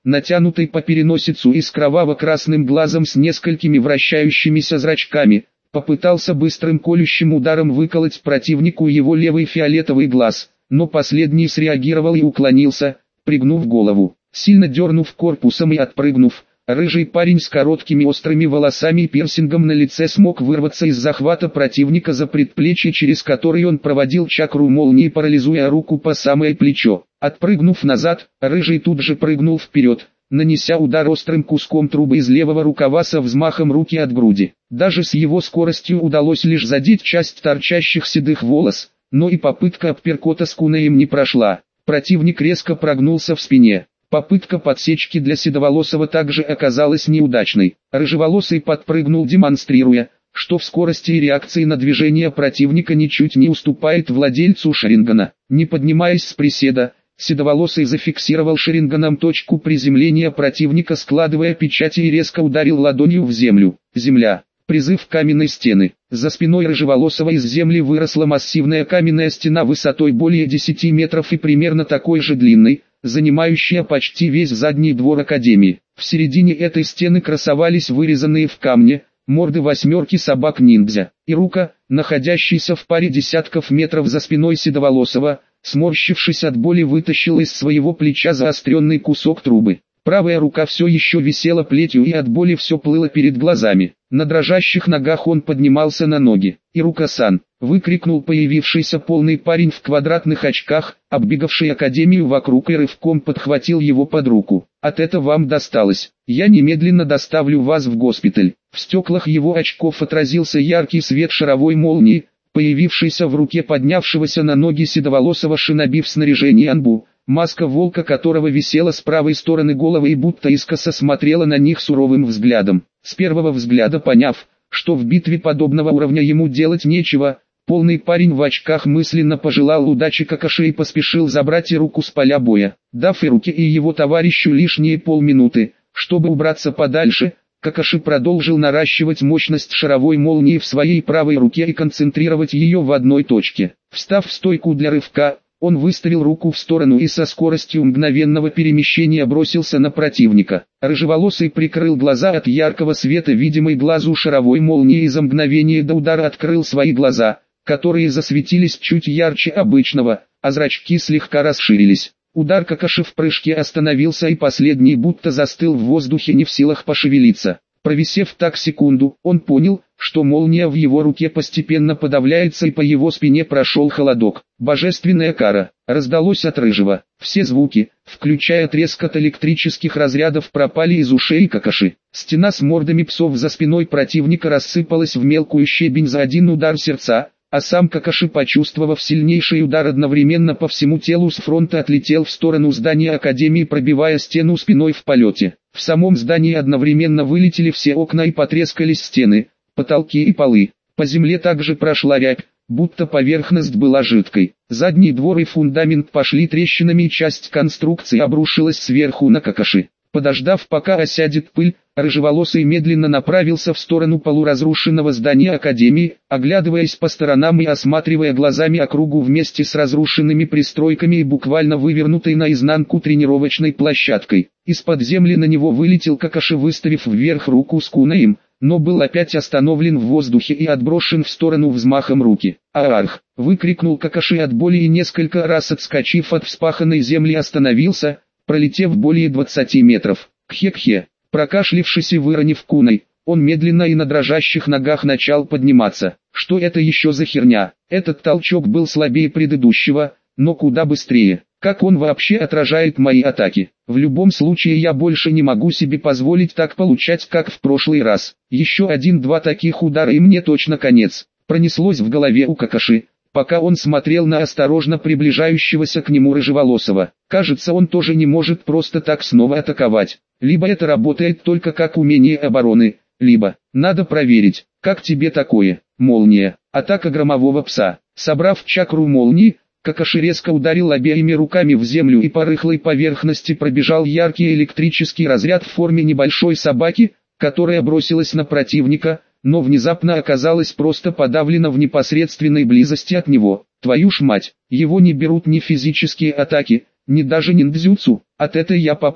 натянутой по переносицу и с кроваво-красным глазом с несколькими вращающимися зрачками, попытался быстрым колющим ударом выколоть противнику его левый фиолетовый глаз, но последний среагировал и уклонился, пригнув голову. Сильно дернув корпусом и отпрыгнув, рыжий парень с короткими острыми волосами и пирсингом на лице смог вырваться из захвата противника за предплечье, через который он проводил чакру молнии, парализуя руку по самое плечо. Отпрыгнув назад, рыжий тут же прыгнул вперед, нанеся удар острым куском трубы из левого рукава со взмахом руки от груди. Даже с его скоростью удалось лишь задеть часть торчащих седых волос, но и попытка апперкота с кунаем не прошла. Противник резко прогнулся в спине. Попытка подсечки для Седоволосого также оказалась неудачной. Рыжеволосый подпрыгнул, демонстрируя, что в скорости и реакции на движение противника ничуть не уступает владельцу Шарингана. Не поднимаясь с приседа, Седоволосый зафиксировал Шаринганом точку приземления противника, складывая печати, и резко ударил ладонью в землю. Земля. Призыв каменной стены. За спиной Рыжеволосого из земли выросла массивная каменная стена высотой более десяти метров и примерно такой же длинной, занимающая почти весь задний двор Академии. В середине этой стены красовались вырезанные в камне морды восьмерки собак-ниндзя. Ирука, находящийся в паре десятков метров за спиной Седоволосого, сморщившись от боли, вытащил из своего плеча заостренный кусок трубы. Правая рука все еще висела плетью и от боли все плыло перед глазами. На дрожащих ногах он поднимался на ноги. «Ирука-сан!» — выкрикнул появившийся полный парень в квадратных очках, оббегавший Академию вокруг, и рывком подхватил его под руку. «От этого вам досталось. Я немедленно доставлю вас в госпиталь». В стеклах его очков отразился яркий свет шаровой молнии, появившийся в руке поднявшегося на ноги седоволосого шиноби в снаряжении анбу, маска волка которого висела с правой стороны головы и будто искоса смотрела на них суровым взглядом. С первого взгляда поняв, что в битве подобного уровня ему делать нечего, полный парень в очках мысленно пожелал удачи Какаши и поспешил забрать Ируку с поля боя. Дав Ируке и его товарищу лишние полминуты, чтобы убраться подальше, Какаши продолжил наращивать мощность шаровой молнии в своей правой руке и концентрировать ее в одной точке. Встав в стойку для рывка, он выставил руку в сторону и со скоростью мгновенного перемещения бросился на противника. Рыжеволосый прикрыл глаза от яркого света, видимой глазу шаровой молнии, и за мгновение до удара открыл свои глаза, которые засветились чуть ярче обычного, а зрачки слегка расширились. Удар Какаши в прыжке остановился, и последний будто застыл в воздухе, не в силах пошевелиться. Провисев так секунду, он понял, что молния в его руке постепенно подавляется, и по его спине прошел холодок. Божественная кара. Раздалось от Рыжего. Все звуки, включая треск от электрических разрядов, пропали из ушей Какаши. Стена с мордами псов за спиной противника рассыпалась в мелкую щебень за один удар сердца, а сам Какаши, почувствовав сильнейший удар одновременно по всему телу, с фронта отлетел в сторону здания Академии, пробивая стену спиной в полете. В самом здании одновременно вылетели все окна и потрескались стены, потолки и полы. По земле также прошла рябь, будто поверхность была жидкой. Задний двор и фундамент пошли трещинами, и часть конструкции обрушилась сверху на Какаши. Подождав, пока осядет пыль, Рыжеволосый медленно направился в сторону полуразрушенного здания Академии, оглядываясь по сторонам и осматривая глазами округу вместе с разрушенными пристройками и буквально вывернутой наизнанку тренировочной площадкой. Из-под земли на него вылетел Какаши, выставив вверх руку с кунаем, но был опять остановлен в воздухе и отброшен в сторону взмахом руки. «Аарх!» — выкрикнул Какаши от боли и, несколько раз отскочив от вспаханной земли, остановился, пролетев более двадцати метров. «Кхе-кхе!» Прокашлившись и выронив кунай, он медленно и на дрожащих ногах начал подниматься. Что это еще за херня? Этот толчок был слабее предыдущего, но куда быстрее. Как он вообще отражает мои атаки? В любом случае я больше не могу себе позволить так получать, как в прошлый раз. Еще один-два таких удара и мне точно конец. Пронеслось в голове у Какаши, пока он смотрел на осторожно приближающегося к нему Рыжеволосого. Кажется, он тоже не может просто так снова атаковать. Либо это работает только как умение обороны, либо надо проверить. Как тебе такое? Молния. Атака громового пса. Собрав чакру молнии, Какаши резко ударил обеими руками в землю, и по рыхлой поверхности пробежал яркий электрический разряд в форме небольшой собаки, которая бросилась на противника, но внезапно оказалась просто подавлена в непосредственной близости от него. Твою ж мать, его не берут ни физические атаки, ни даже ниндзюцу. От этой я попал.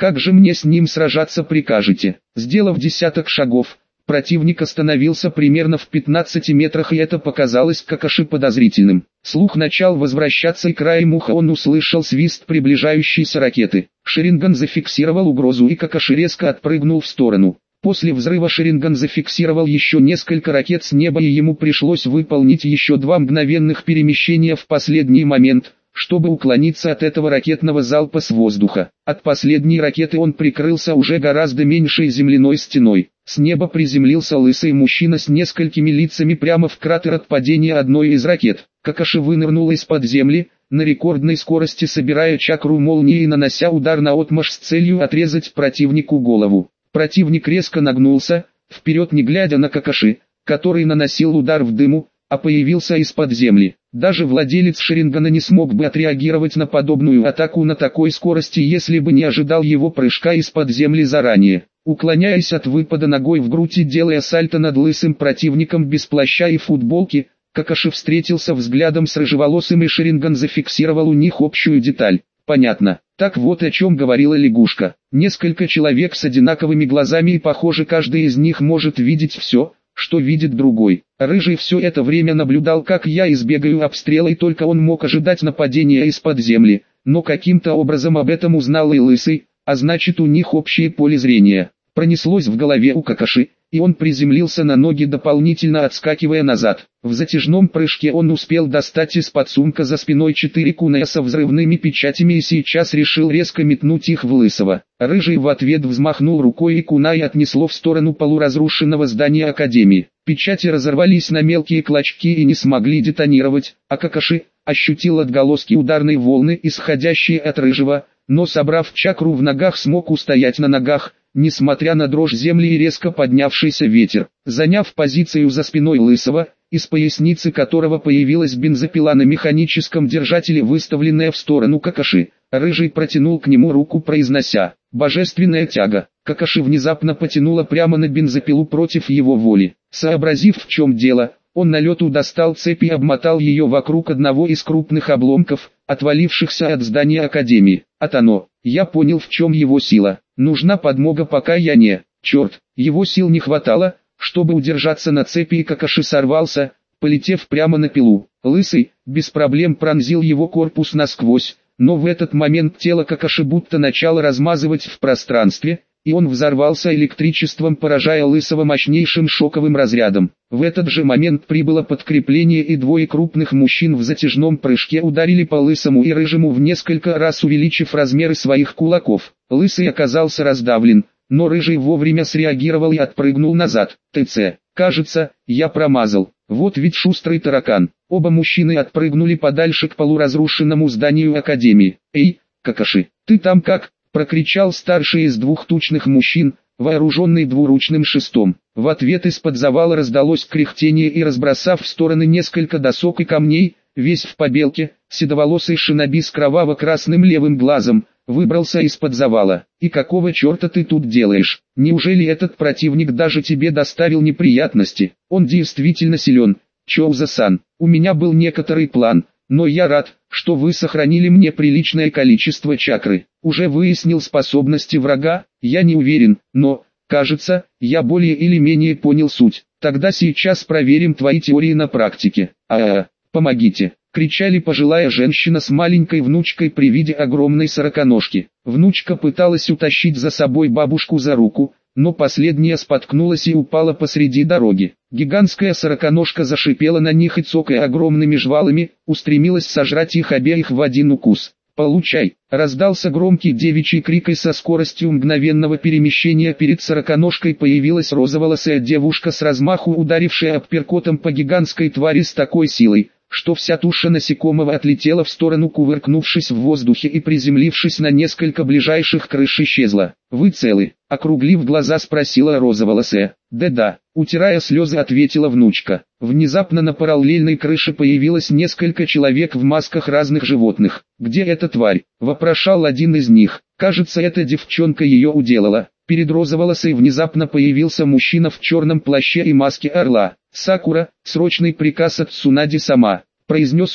Как же мне с ним сражаться прикажете? Сделав десяток шагов, противник остановился примерно в пятнадцати метрах, и это показалось Какаши подозрительным. Слух начал возвращаться, и краем уха он услышал свист приближающейся ракеты. Шеринган зафиксировал угрозу, и Какаши резко отпрыгнул в сторону. После взрыва Шеринган зафиксировал еще несколько ракет с неба, и ему пришлось выполнить еще два мгновенных перемещения в последний момент, чтобы уклониться от этого ракетного залпа с воздуха. От последней ракеты он прикрылся уже гораздо меньшей земляной стеной. С неба приземлился лысый мужчина с несколькими лицами прямо в кратер от падения одной из ракет. Какаши вынырнул из-под земли, на рекордной скорости собирая чакру молнии и нанося удар наотмашь с целью отрезать противнику голову. Противник резко нагнулся, вперед не глядя на Какаши, который наносил удар в дыму, а появился из-под земли. Даже владелец Шерингана не смог бы отреагировать на подобную атаку на такой скорости, если бы не ожидал его прыжка из-под земли заранее. Уклоняясь от выпада ногой в грудь и делая сальто над лысым противником без плаща и футболки, Какаши встретился взглядом с рыжеволосым, и Шеринган зафиксировал у них общую деталь. Понятно. Так вот о чем говорила лягушка. Несколько человек с одинаковыми глазами, и похоже, каждый из них может видеть все, что видит другой. Рыжий все это время наблюдал, как я избегаю обстрела, и только он мог ожидать нападения из-под земли, но каким-то образом об этом узнал и лысый, а значит, у них общее поле зрения. Пронеслось в голове у Какаши, и он приземлился на ноги, дополнительно отскакивая назад. В затяжном прыжке он успел достать из-под сумка за спиной четыре куная со взрывными печатями и сейчас решил резко метнуть их в лысого. Рыжий в ответ взмахнул рукой, и кунай отнесло в сторону полуразрушенного здания Академии. Печати разорвались на мелкие клочки и не смогли детонировать, а Какаши ощутил отголоски ударной волны, исходящие от рыжего, но, собрав чакру в ногах, смог устоять на ногах, несмотря на дрожь земли и резко поднявшийся ветер. Заняв позицию за спиной лысого, из поясницы которого появилась бензопила на механическом держателе, выставленная в сторону Какаши, рыжий протянул к нему руку, произнося «Божественная тяга». Какаши внезапно потянула прямо на бензопилу против его воли. Сообразив, в чем дело, он на лету достал цепь и обмотал ее вокруг одного из крупных обломков, отвалившихся от здания Академии. От оно, я понял, в чем его сила. Нужна подмога, пока я не... Черт, его сил не хватало, чтобы удержаться на цепи, и Какаши сорвался, полетев прямо на пилу. Лысый, без проблем пронзил его корпус насквозь, но в этот момент тело Какаши будто начало размазывать в пространстве, и он взорвался электричеством, поражая лысого мощнейшим шоковым разрядом. В этот же момент прибыло подкрепление, и двое крупных мужчин в затяжном прыжке ударили по лысому и рыжему, в несколько раз увеличив размеры своих кулаков. Лысый оказался раздавлен, но рыжий вовремя среагировал и отпрыгнул назад. ТЦ. Кажется, я промазал. Вот ведь шустрый таракан. Оба мужчины отпрыгнули подальше к полуразрушенному зданию Академии. «Эй, Какаши, ты там как?» — прокричал старший из двух тучных мужчин, вооруженный двуручным шестом. В ответ из-под завала раздалось кряхтение, и, разбросав в стороны несколько досок и камней, весь в побелке, седоволосый шиноби с кроваво-красным левым глазом выбрался из-под завала. «И какого черта ты тут делаешь? Неужели этот противник даже тебе доставил неприятности? Он действительно силен, Чоуза-сан. У меня был некоторый план, но я рад, что вы сохранили мне приличное количество чакры. Уже выяснил способности врага, я не уверен, но, кажется, я более или менее понял суть. Тогда сейчас проверим твои теории на практике. А-а-а, помогите!» — кричали пожилая женщина с маленькой внучкой при виде огромной сороконожки. Внучка пыталась утащить за собой бабушку за руку, но последняя споткнулась и упала посреди дороги. Гигантская сороконожка зашипела на них и, цокая огромными жвалами, устремилась сожрать их обеих в один укус. «Получай!» — раздался громкий девичий крик, и со скоростью мгновенного перемещения перед сороконожкой появилась розоволосая девушка, с размаху ударившая апперкотом по гигантской твари с такой силой, что вся туша насекомого отлетела в сторону, кувыркнувшись в воздухе, и, приземлившись на несколько ближайших крыш, исчезла. «Вы целы?» — округлив глаза, спросила розоволосая. «Да-да», — утирая слезы, ответила внучка. Внезапно на параллельной крыше появилось несколько человек в масках разных животных. «Где эта тварь?» — вопрошал один из них. «Кажется, эта девчонка ее уделала». Перед розоволосой внезапно появился мужчина в черном плаще и маске орла. «Сакура, срочный приказ от Цунади-сама», — произнес он.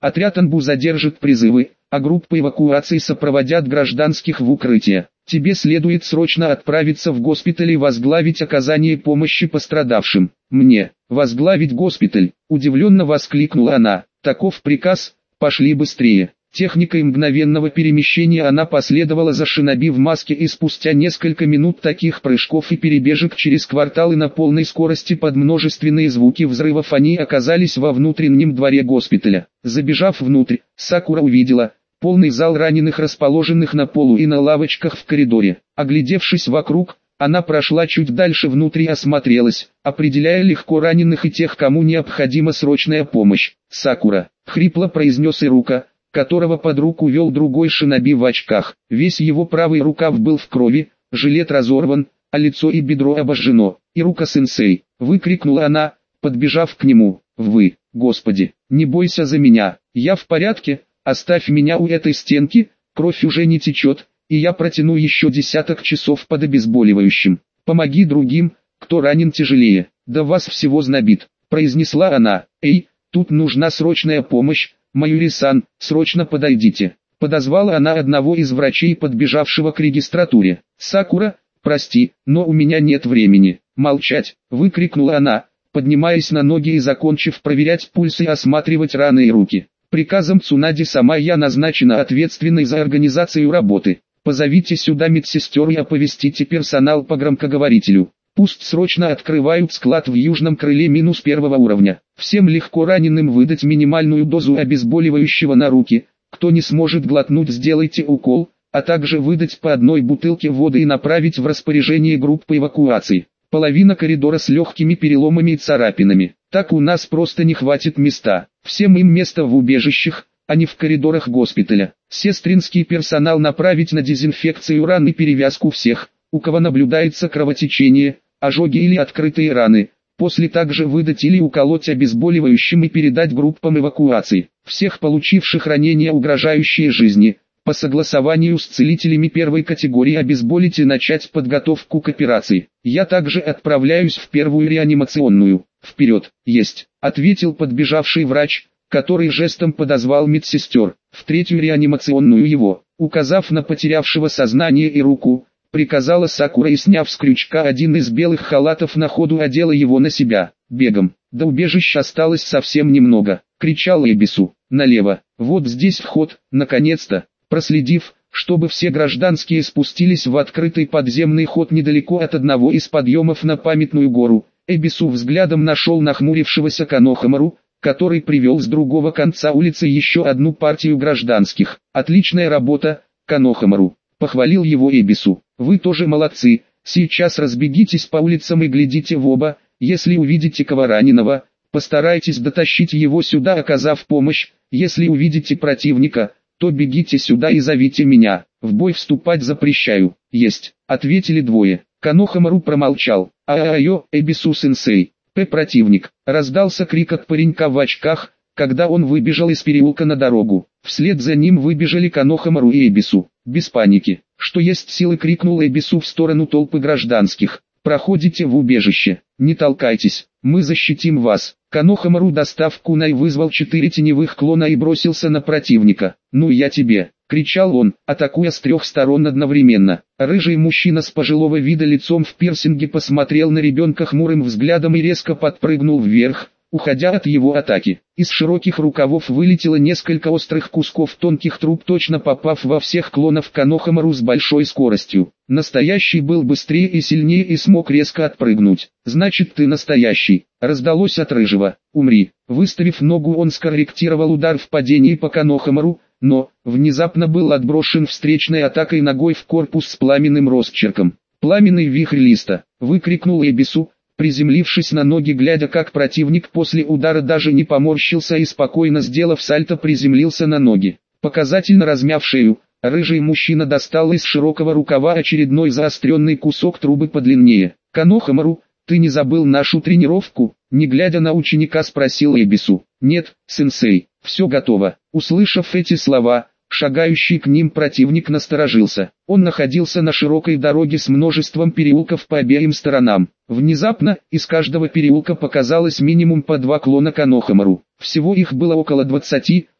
Отряд Анбу задержит призывы, а группы эвакуации сопроводят гражданских в укрытие. Тебе следует срочно отправиться в госпиталь и возглавить оказание помощи пострадавшим. Мне, возглавить госпиталь, удивленно воскликнула она. Таков приказ, пошли быстрее. Техникой мгновенного перемещения она последовала за шиноби в маске, и спустя несколько минут таких прыжков и перебежек через кварталы на полной скорости под множественные звуки взрывов они оказались во внутреннем дворе госпиталя. Забежав внутрь, Сакура увидела полный зал раненых, расположенных на полу и на лавочках в коридоре. Оглядевшись вокруг, она прошла чуть дальше внутрь и осмотрелась, определяя легко раненых и тех, кому необходима срочная помощь. «Сакура», — хрипло произнес Ирука, которого под руку вел другой шиноби в очках. Весь его правый рукав был в крови, жилет разорван, а лицо и бедро обожжено. «Ирука-сенсей!» — выкрикнула она, подбежав к нему. «Вы, Господи, не бойся за меня, я в порядке, оставь меня у этой стенки, кровь уже не течет, и я протяну еще десяток часов под обезболивающим. Помоги другим, кто ранен тяжелее, да вас всего знобит», — произнесла она. «Эй, тут нужна срочная помощь, Маюри-сан, срочно подойдите», — подозвала она одного из врачей, подбежавшего к регистратуре. «Сакура, прости, но у меня нет времени». «Молчать!» — выкрикнула она, поднимаясь на ноги и закончив проверять пульс и осматривать раны и руки. «Приказом Цунади сама я назначена ответственной за организацию работы. Позовите сюда медсестер и оповестите персонал по громкоговорителю. Пусть срочно открывают склад в южном крыле минус первого уровня. Всем легко раненым выдать минимальную дозу обезболивающего на руки. Кто не сможет глотнуть, сделайте укол, а также выдать по одной бутылке воды и направить в распоряжение группы эвакуации. Половина коридора с легкими переломами и царапинами. Так у нас просто не хватит места. Всем им место в убежищах, а не в коридорах госпиталя. Сестринский персонал направить на дезинфекцию ран и перевязку всех, у кого наблюдается кровотечение, ожоги или открытые раны. После также выдать или уколоть обезболивающим и передать группам эвакуации. Всех получивших ранения, угрожающие жизни, по согласованию с целителями первой категории обезболить и начать подготовку к операции. Я также отправляюсь в первую реанимационную. Вперед, есть, ответил подбежавший врач, который жестом подозвал медсестер. В третью реанимационную его, указав на потерявшего сознание и руку, приказала Сакура и, сняв с крючка один из белых халатов, на ходу одела его на себя. «Бегом, до убежища осталось совсем немного», — кричал Эбису. «Налево, вот здесь вход, наконец-то». Проследив, чтобы все гражданские спустились в открытый подземный ход недалеко от одного из подъемов на памятную гору, Эбису взглядом нашел нахмурившегося Канохамару, который привел с другого конца улицы еще одну партию гражданских. «Отличная работа, Канохамару», — похвалил его Эбису. «Вы тоже молодцы, сейчас разбегитесь по улицам и глядите в оба, если увидите кого раненого, постарайтесь дотащить его сюда, оказав помощь, если увидите противника, то бегите сюда и зовите меня, в бой вступать запрещаю». «Есть», — ответили двое. Канохамару промолчал. «А-а-йо, Эбису-сенсей, П противник», — раздался крик от паренька в очках, когда он выбежал из переулка на дорогу. Вслед за ним выбежали Канохамару и Эбису. Без паники, что есть силы, крикнул Эбису в сторону толпы гражданских. «Проходите в убежище, не толкайтесь, мы защитим вас». Канохамару, достав кунай, вызвал четыре теневых клона и бросился на противника. «Ну я тебе!» — кричал он, атакуя с трех сторон одновременно. Рыжий мужчина с пожилого вида лицом в пирсинге посмотрел на ребенка хмурым взглядом и резко подпрыгнул вверх, уходя от его атаки. Из широких рукавов вылетело несколько острых кусков тонких труб, точно попав во всех клонов Канохамару с большой скоростью. Настоящий был быстрее и сильнее и смог резко отпрыгнуть. «Значит, ты настоящий», — раздалось от Рыжего. «Умри». Выставив ногу, он скорректировал удар в падении по Канохамару, но внезапно был отброшен встречной атакой ногой в корпус с пламенным росчерком. «Пламенный вихрь листа», — выкрикнул Эбису, приземлившись на ноги, глядя, как противник после удара даже не поморщился и, спокойно сделав сальто, приземлился на ноги. Показательно размяв шею, рыжий мужчина достал из широкого рукава очередной заостренный кусок трубы подлиннее. «Канохамару, ты не забыл нашу тренировку?» Не глядя на ученика, спросил Эбису. «Нет, сенсей, все готово». Услышав эти слова, шагающий к ним противник насторожился. Он находился на широкой дороге с множеством переулков по обеим сторонам. Внезапно, из каждого переулка показалось минимум по два клона Канохамару. Всего их было около двадцати,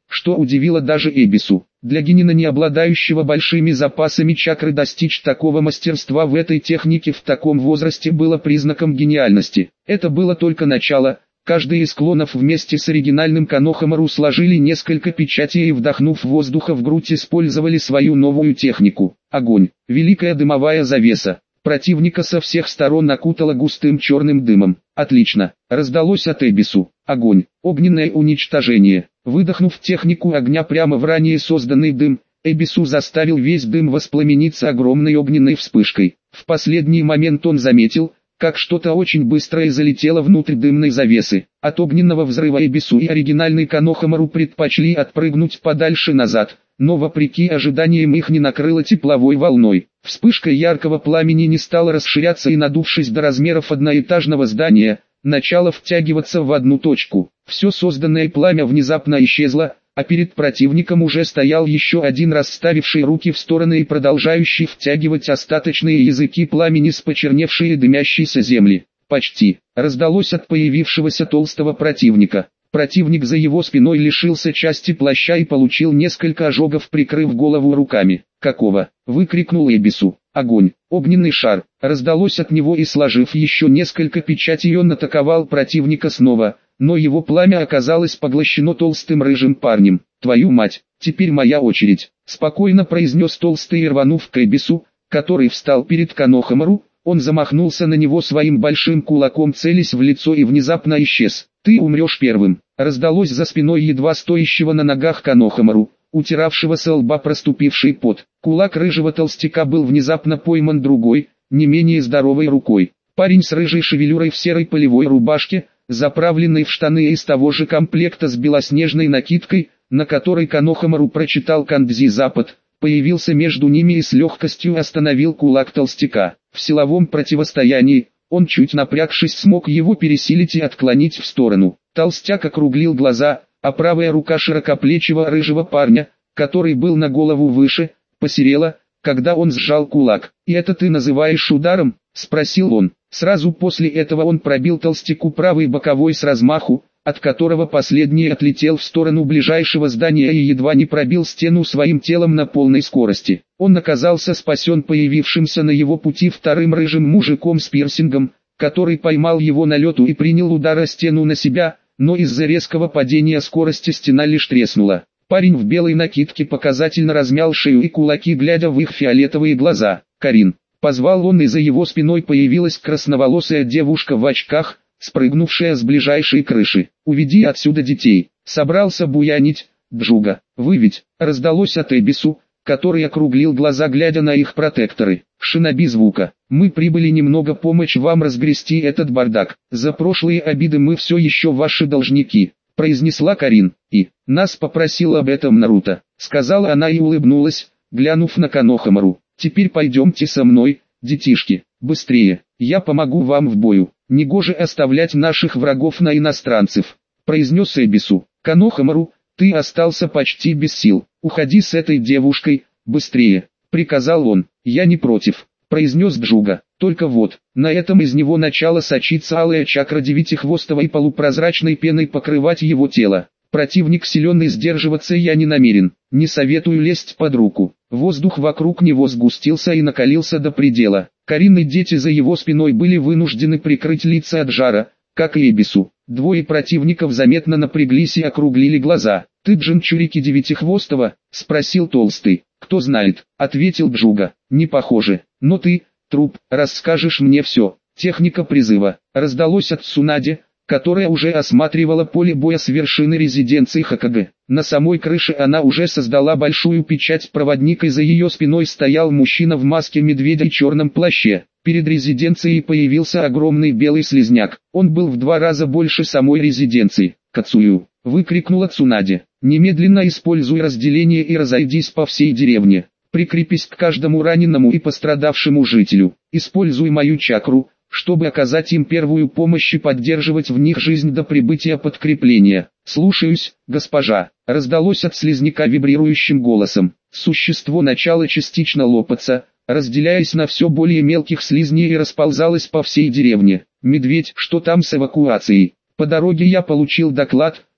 что удивило даже Эбису. Для генина, не обладающего большими запасами чакры, достичь такого мастерства в этой технике в таком возрасте было признаком гениальности. Это было только начало. Каждый из клонов вместе с оригинальным Канохамару сложили несколько печатей и, вдохнув воздуха в грудь, использовали свою новую технику. Огонь. Великая дымовая завеса. Противника со всех сторон окутала густым черным дымом. Отлично. Раздалось от Эбису. Огонь. Огненное уничтожение. Выдохнув технику огня прямо в ранее созданный дым, Эбису заставил весь дым воспламениться огромной огненной вспышкой. В последний момент он заметил, как что-то очень быстрое залетело внутрь дымной завесы. От огненного взрыва Эбису и оригинальный Канохамару предпочли отпрыгнуть подальше назад, но вопреки ожиданиям их не накрыло тепловой волной. Вспышка яркого пламени не стала расширяться и, надувшись до размеров одноэтажного здания, начала втягиваться в одну точку. Все созданное пламя внезапно исчезло, а перед противником уже стоял еще один, расставивший руки в стороны и продолжающий втягивать остаточные языки пламени с почерневшей и дымящейся земли. Почти. Раздалось от появившегося толстого противника. Противник за его спиной лишился части плаща и получил несколько ожогов, прикрыв голову руками. «Какого?» — выкрикнул Эбису. «Огонь!» Огненный шар. Раздалось от него, и, сложив еще несколько печатей, он атаковал противника снова, но его пламя оказалось поглощено толстым рыжим парнем. «Твою мать, теперь моя очередь!» — спокойно произнес толстый и, рванув к Эбису, который встал перед Канохамару, он замахнулся на него своим большим кулаком, целясь в лицо, и внезапно исчез. «Ты умрешь первым!» — раздалось за спиной едва стоящего на ногах Канохамару, утиравшего со лба проступивший пот. Кулак рыжего толстяка был внезапно пойман другой, не менее здоровой рукой. Парень с рыжей шевелюрой в серой полевой рубашке, заправленной в штаны из того же комплекта с белоснежной накидкой, на которой Канохамару прочитал кандзи «Запад», появился между ними и с легкостью остановил кулак толстяка. В силовом противостоянии он, чуть напрягшись, смог его пересилить и отклонить в сторону. Толстяк округлил глаза, а правая рука широкоплечего рыжего парня, который был на голову выше, посерела, когда он сжал кулак. «И это ты называешь ударом?» — спросил он. Сразу после этого он пробил толстяку правый боковой с размаху, от которого последний отлетел в сторону ближайшего здания и едва не пробил стену своим телом на полной скорости. Он оказался спасен появившимся на его пути вторым рыжим мужиком с пирсингом, который поймал его на лету и принял удар о стену на себя, но из-за резкого падения скорости стена лишь треснула. Парень в белой накидке показательно размял шею и кулаки, глядя в их фиолетовые глаза. «Карин!» — позвал он, и за его спиной появилась красноволосая девушка в очках, спрыгнувшая с ближайшей крыши. «Уведи отсюда детей!» — собрался буянить Джуга. «Вы ведь!» — раздалось от Эбису, который округлил глаза, глядя на их протекторы. «Шиноби звука. Мы прибыли немного помочь вам разгрести этот бардак. За прошлые обиды мы все еще ваши должники», — произнесла Карин. «И нас попросил об этом Наруто», — сказала она и улыбнулась, глянув на Канохамару. «Теперь пойдемте со мной, детишки, быстрее, я помогу вам в бою. Негоже оставлять наших врагов на иностранцев», — произнес Эбису. «Канохамару, ты остался почти без сил. Уходи с этой девушкой, быстрее», — приказал он. «Я не против», — произнес Джуга. Только вот, на этом из него начала сочиться алая чакра девятихвостого и полупрозрачной пеной покрывать его тело. Противник силен, и сдерживаться я не намерен. Не советую лезть под руку. Воздух вокруг него сгустился и накалился до предела. Карин и дети за его спиной были вынуждены прикрыть лица от жара, как и Эбису. Двое противников заметно напряглись и округлили глаза. «Ты Джинчурики девятихвостого?» — спросил толстый. «Кто знает», — ответил Джуга. «Не похоже. Но ты, труп, расскажешь мне все». Техника призыва. Раздалось от Цунади, которая уже осматривала поле боя с вершины резиденции Хокаге. На самой крыше она уже создала большую печать проводника, и за ее спиной стоял мужчина в маске медведя и черном плаще. Перед резиденцией появился огромный белый слизняк. Он был в два раза больше самой резиденции. «Кацую!» — выкрикнула Цунади. «Немедленно используй разделение и разойдись по всей деревне. Прикрепись к каждому раненому и пострадавшему жителю. Используй мою чакру, чтобы оказать им первую помощь и поддерживать в них жизнь до прибытия подкрепления». «Слушаюсь, госпожа», — раздалось от слизняка вибрирующим голосом. Существо начало частично лопаться, разделяясь на все более мелких слизней, и расползалось по всей деревне. «Медведь, что там с эвакуацией?» «По дороге я получил доклад,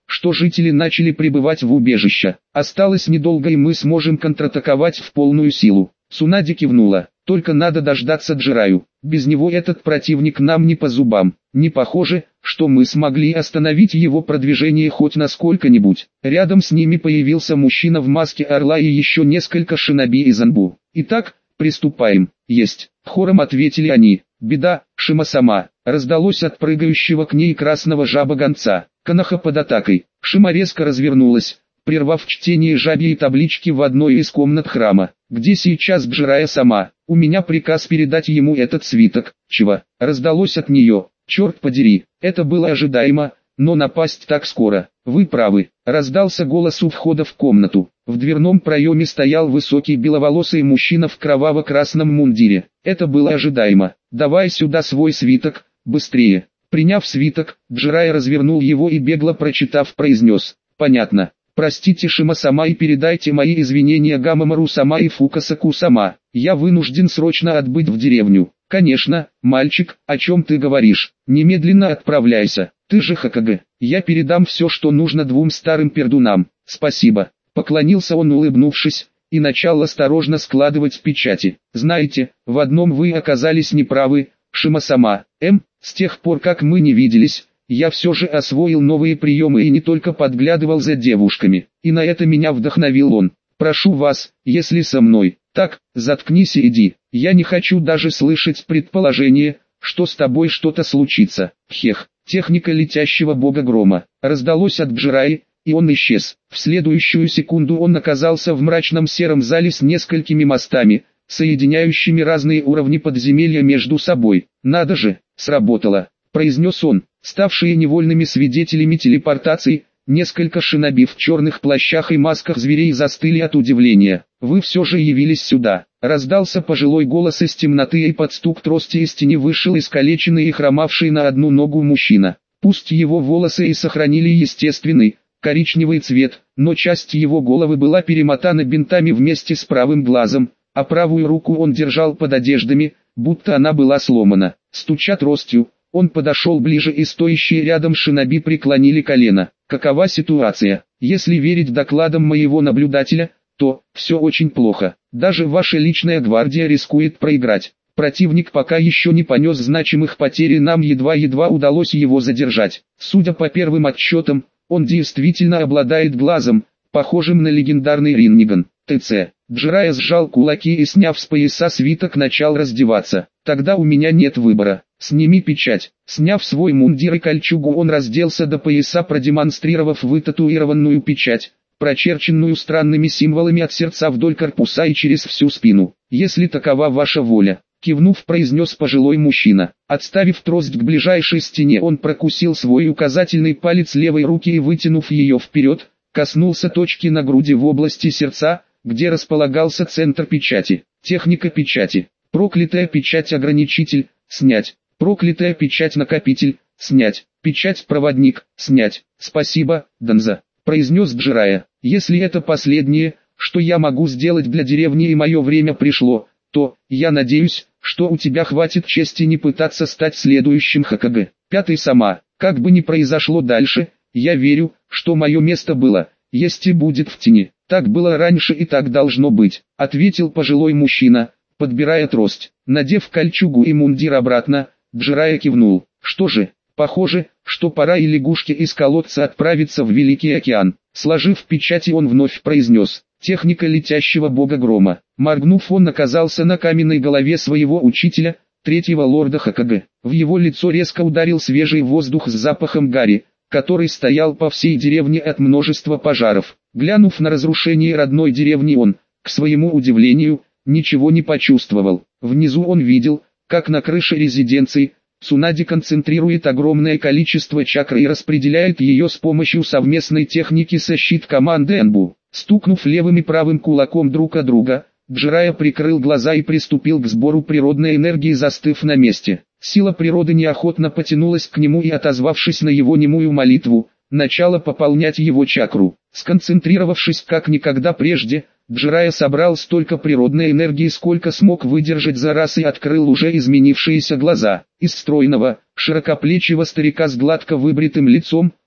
что жители начали прибывать в убежище. Осталось недолго и мы сможем контратаковать в полную силу. Цунади кивнула. Только надо дождаться Джираю. Без него этот противник нам не по зубам. Не похоже, что мы смогли остановить его продвижение хоть насколько-нибудь. Рядом с ними появился мужчина в маске орла и еще несколько шиноби из Анбу. Итак, приступаем. Есть. Хором ответили они. Беда, Шима-сама. Раздалось от прыгающего к ней красного жаба-гонца. Канаха под атакой. Шима резко развернулась, прервав чтение жабьей таблички в одной из комнат храма. Где сейчас Джирая сама? У меня приказ передать ему этот свиток. Чего? Раздалось от нее. Черт подери, это было ожидаемо, но напасть так скоро. Вы правы. Раздался голос у входа в комнату. В дверном проеме стоял высокий беловолосый мужчина в кроваво-красном мундире. Это было ожидаемо. Давай сюда свой свиток, быстрее. Приняв свиток, Джирая развернул его и бегло прочитав произнес. Понятно. Простите Шима-сама и передайте мои извинения Гамамару-сама и Фукасаку-сама. Я вынужден срочно отбыть в деревню. Конечно, мальчик, о чем ты говоришь? Немедленно отправляйся. Ты же Хокаге. Я передам все, что нужно двум старым пердунам. Спасибо. Поклонился он, улыбнувшись, и начал осторожно складывать печати. Знаете, в одном вы оказались неправы, Шима-сама. М, с тех пор как мы не виделись, я все же освоил новые приемы и не только подглядывал за девушками. И на это меня вдохновил он. Прошу вас, если со мной. Так, заткнись и иди. Я не хочу даже слышать предположение, что с тобой что-то случится. Хех, техника летящего бога грома. Раздалось от Джираи, и он исчез. В следующую секунду он оказался в мрачном сером зале с несколькими мостами, соединяющими разные уровни подземелья между собой. Надо же, сработало, произнес он. Ставшие невольными свидетелями телепортации, несколько шиноби в черных плащах и масках зверей застыли от удивления. «Вы все же явились сюда!» Раздался пожилой голос из темноты, и под стук трости из тени вышел искалеченный и хромавший на одну ногу мужчина. Пусть его волосы и сохранили естественный, коричневый цвет, но часть его головы была перемотана бинтами вместе с правым глазом, а правую руку он держал под одеждами, будто она была сломана. Стуча тростью, он подошел ближе, и стоящие рядом шиноби преклонили колено. Какова ситуация? Если верить докладам моего наблюдателя, то все очень плохо. Даже ваша личная гвардия рискует проиграть. Противник пока еще не понес значимых потерь, и нам едва-едва удалось его задержать. Судя по первым отчетам, он действительно обладает глазом, похожим на легендарный Ринниган. ТЦ. Джирая сжал кулаки и, сняв с пояса свиток, начал раздеваться. Тогда у меня нет выбора. Сними печать. Сняв свой мундир и кольчугу, он разделся до пояса, продемонстрировав вытатуированную печать, прочерченную странными символами от сердца вдоль корпуса и через всю спину. Если такова ваша воля, кивнув, произнес пожилой мужчина. Отставив трость к ближайшей стене, он прокусил свой указательный палец левой руки и, вытянув ее вперед, коснулся точки на груди в области сердца, где располагался центр печати. Техника печати. Проклятая печать-ограничитель, снять. Проклятая печать-накопитель, снять. Печать-проводник, снять. Спасибо, Данза, произнес Джирая. Если это последнее, что я могу сделать для деревни, и мое время пришло, то, я надеюсь, что у тебя хватит чести не пытаться стать следующим Хокаге. Пятый сама. Как бы ни произошло дальше, я верю, что мое место было, есть и будет в тени. Так было раньше и так должно быть, ответил пожилой мужчина, подбирая трость. Надев кольчугу и мундир обратно, Джирая кивнул. Что же, похоже, что пора и лягушке из колодца отправиться в Великий океан. Сложив печати, он вновь произнес. Техника летящего бога грома. Моргнув, он оказался на каменной голове своего учителя, третьего лорда Хокаге. В его лицо резко ударил свежий воздух с запахом гари, который стоял по всей деревне от множества пожаров. Глянув на разрушение родной деревни, он, к своему удивлению, ничего не почувствовал. Внизу он видел, как на крыше резиденции, Цунади концентрирует огромное количество чакры и распределяет ее с помощью совместной техники со щит-команды Энбу. Стукнув левым и правым кулаком друг о друга, Джирая прикрыл глаза и приступил к сбору природной энергии, застыв на месте. Сила природы неохотно потянулась к нему и, отозвавшись на его немую молитву, начала пополнять его чакру. Сконцентрировавшись как никогда прежде, Джирая собрал столько природной энергии, сколько смог выдержать за раз, и открыл уже изменившиеся глаза. Из стройного, широкоплечего старика с гладко выбритым лицом,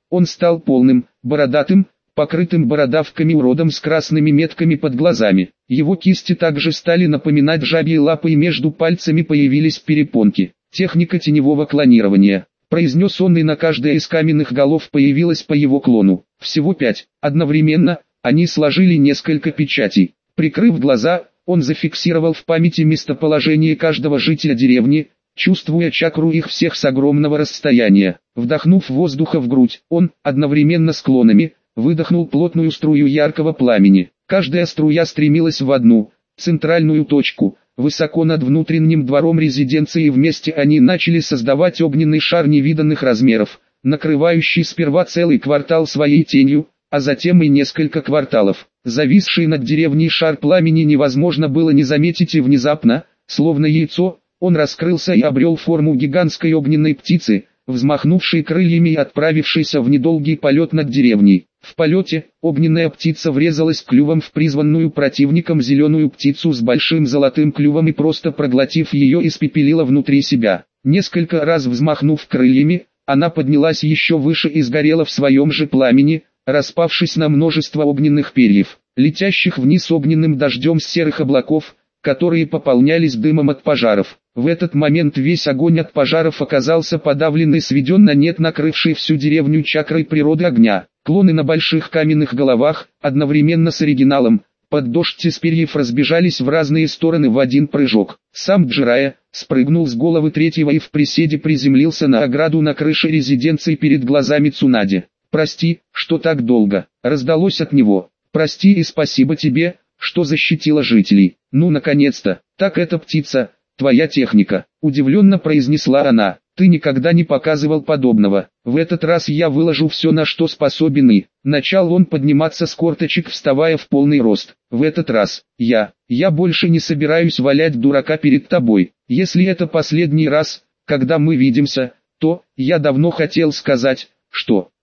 Он стал полным, бородатым, покрытым бородавками уродом с красными метками под глазами. Его кисти также стали напоминать жабьи лапы и между пальцами появились перепонки. «Техника теневого клонирования», — произнес он, и на каждой из каменных голов появилась по его клону. Всего пять. Одновременно они сложили несколько печатей. Прикрыв глаза, он зафиксировал в памяти местоположение каждого жителя деревни, чувствуя чакру их всех с огромного расстояния. Вдохнув воздуха в грудь, он, одновременно с клонами, выдохнул плотную струю яркого пламени. Каждая струя стремилась в одну, центральную точку, высоко над внутренним двором резиденции, и вместе они начали создавать огненный шар невиданных размеров, накрывающий сперва целый квартал своей тенью, а затем и несколько кварталов. Зависший над деревней шар пламени невозможно было не заметить, и внезапно, словно яйцо, он раскрылся и обрел форму гигантской огненной птицы, взмахнувшей крыльями и отправившейся в недолгий полет над деревней. В полете, огненная птица врезалась клювом в призванную противником зеленую птицу с большим золотым клювом и, просто проглотив ее, испепелила внутри себя. Несколько раз взмахнув крыльями, она поднялась еще выше и сгорела в своем же пламени, распавшись на множество огненных перьев, летящих вниз огненным дождем с серых облаков, которые пополнялись дымом от пожаров. В этот момент весь огонь от пожаров оказался подавлен и сведен на нет накрывшей всю деревню чакрой природы огня. Клоны на больших каменных головах, одновременно с оригиналом, под дождь из перьев разбежались в разные стороны в один прыжок. Сам Джирая спрыгнул с головы третьего и в приседе приземлился на ограду на крыше резиденции перед глазами Цунади. «Прости, что так долго», — раздалось от него. «Прости и спасибо тебе, что защитила жителей. Ну, наконец-то, так эта птица, твоя техника», — удивленно произнесла она. «Ты никогда не показывал подобного. В этот раз я выложу все, на что способен». И начал он подниматься с корточек, вставая в полный рост. «В этот раз, я, я больше не собираюсь валять дурака перед тобой. Если это последний раз, когда мы видимся, то, я давно хотел сказать, что...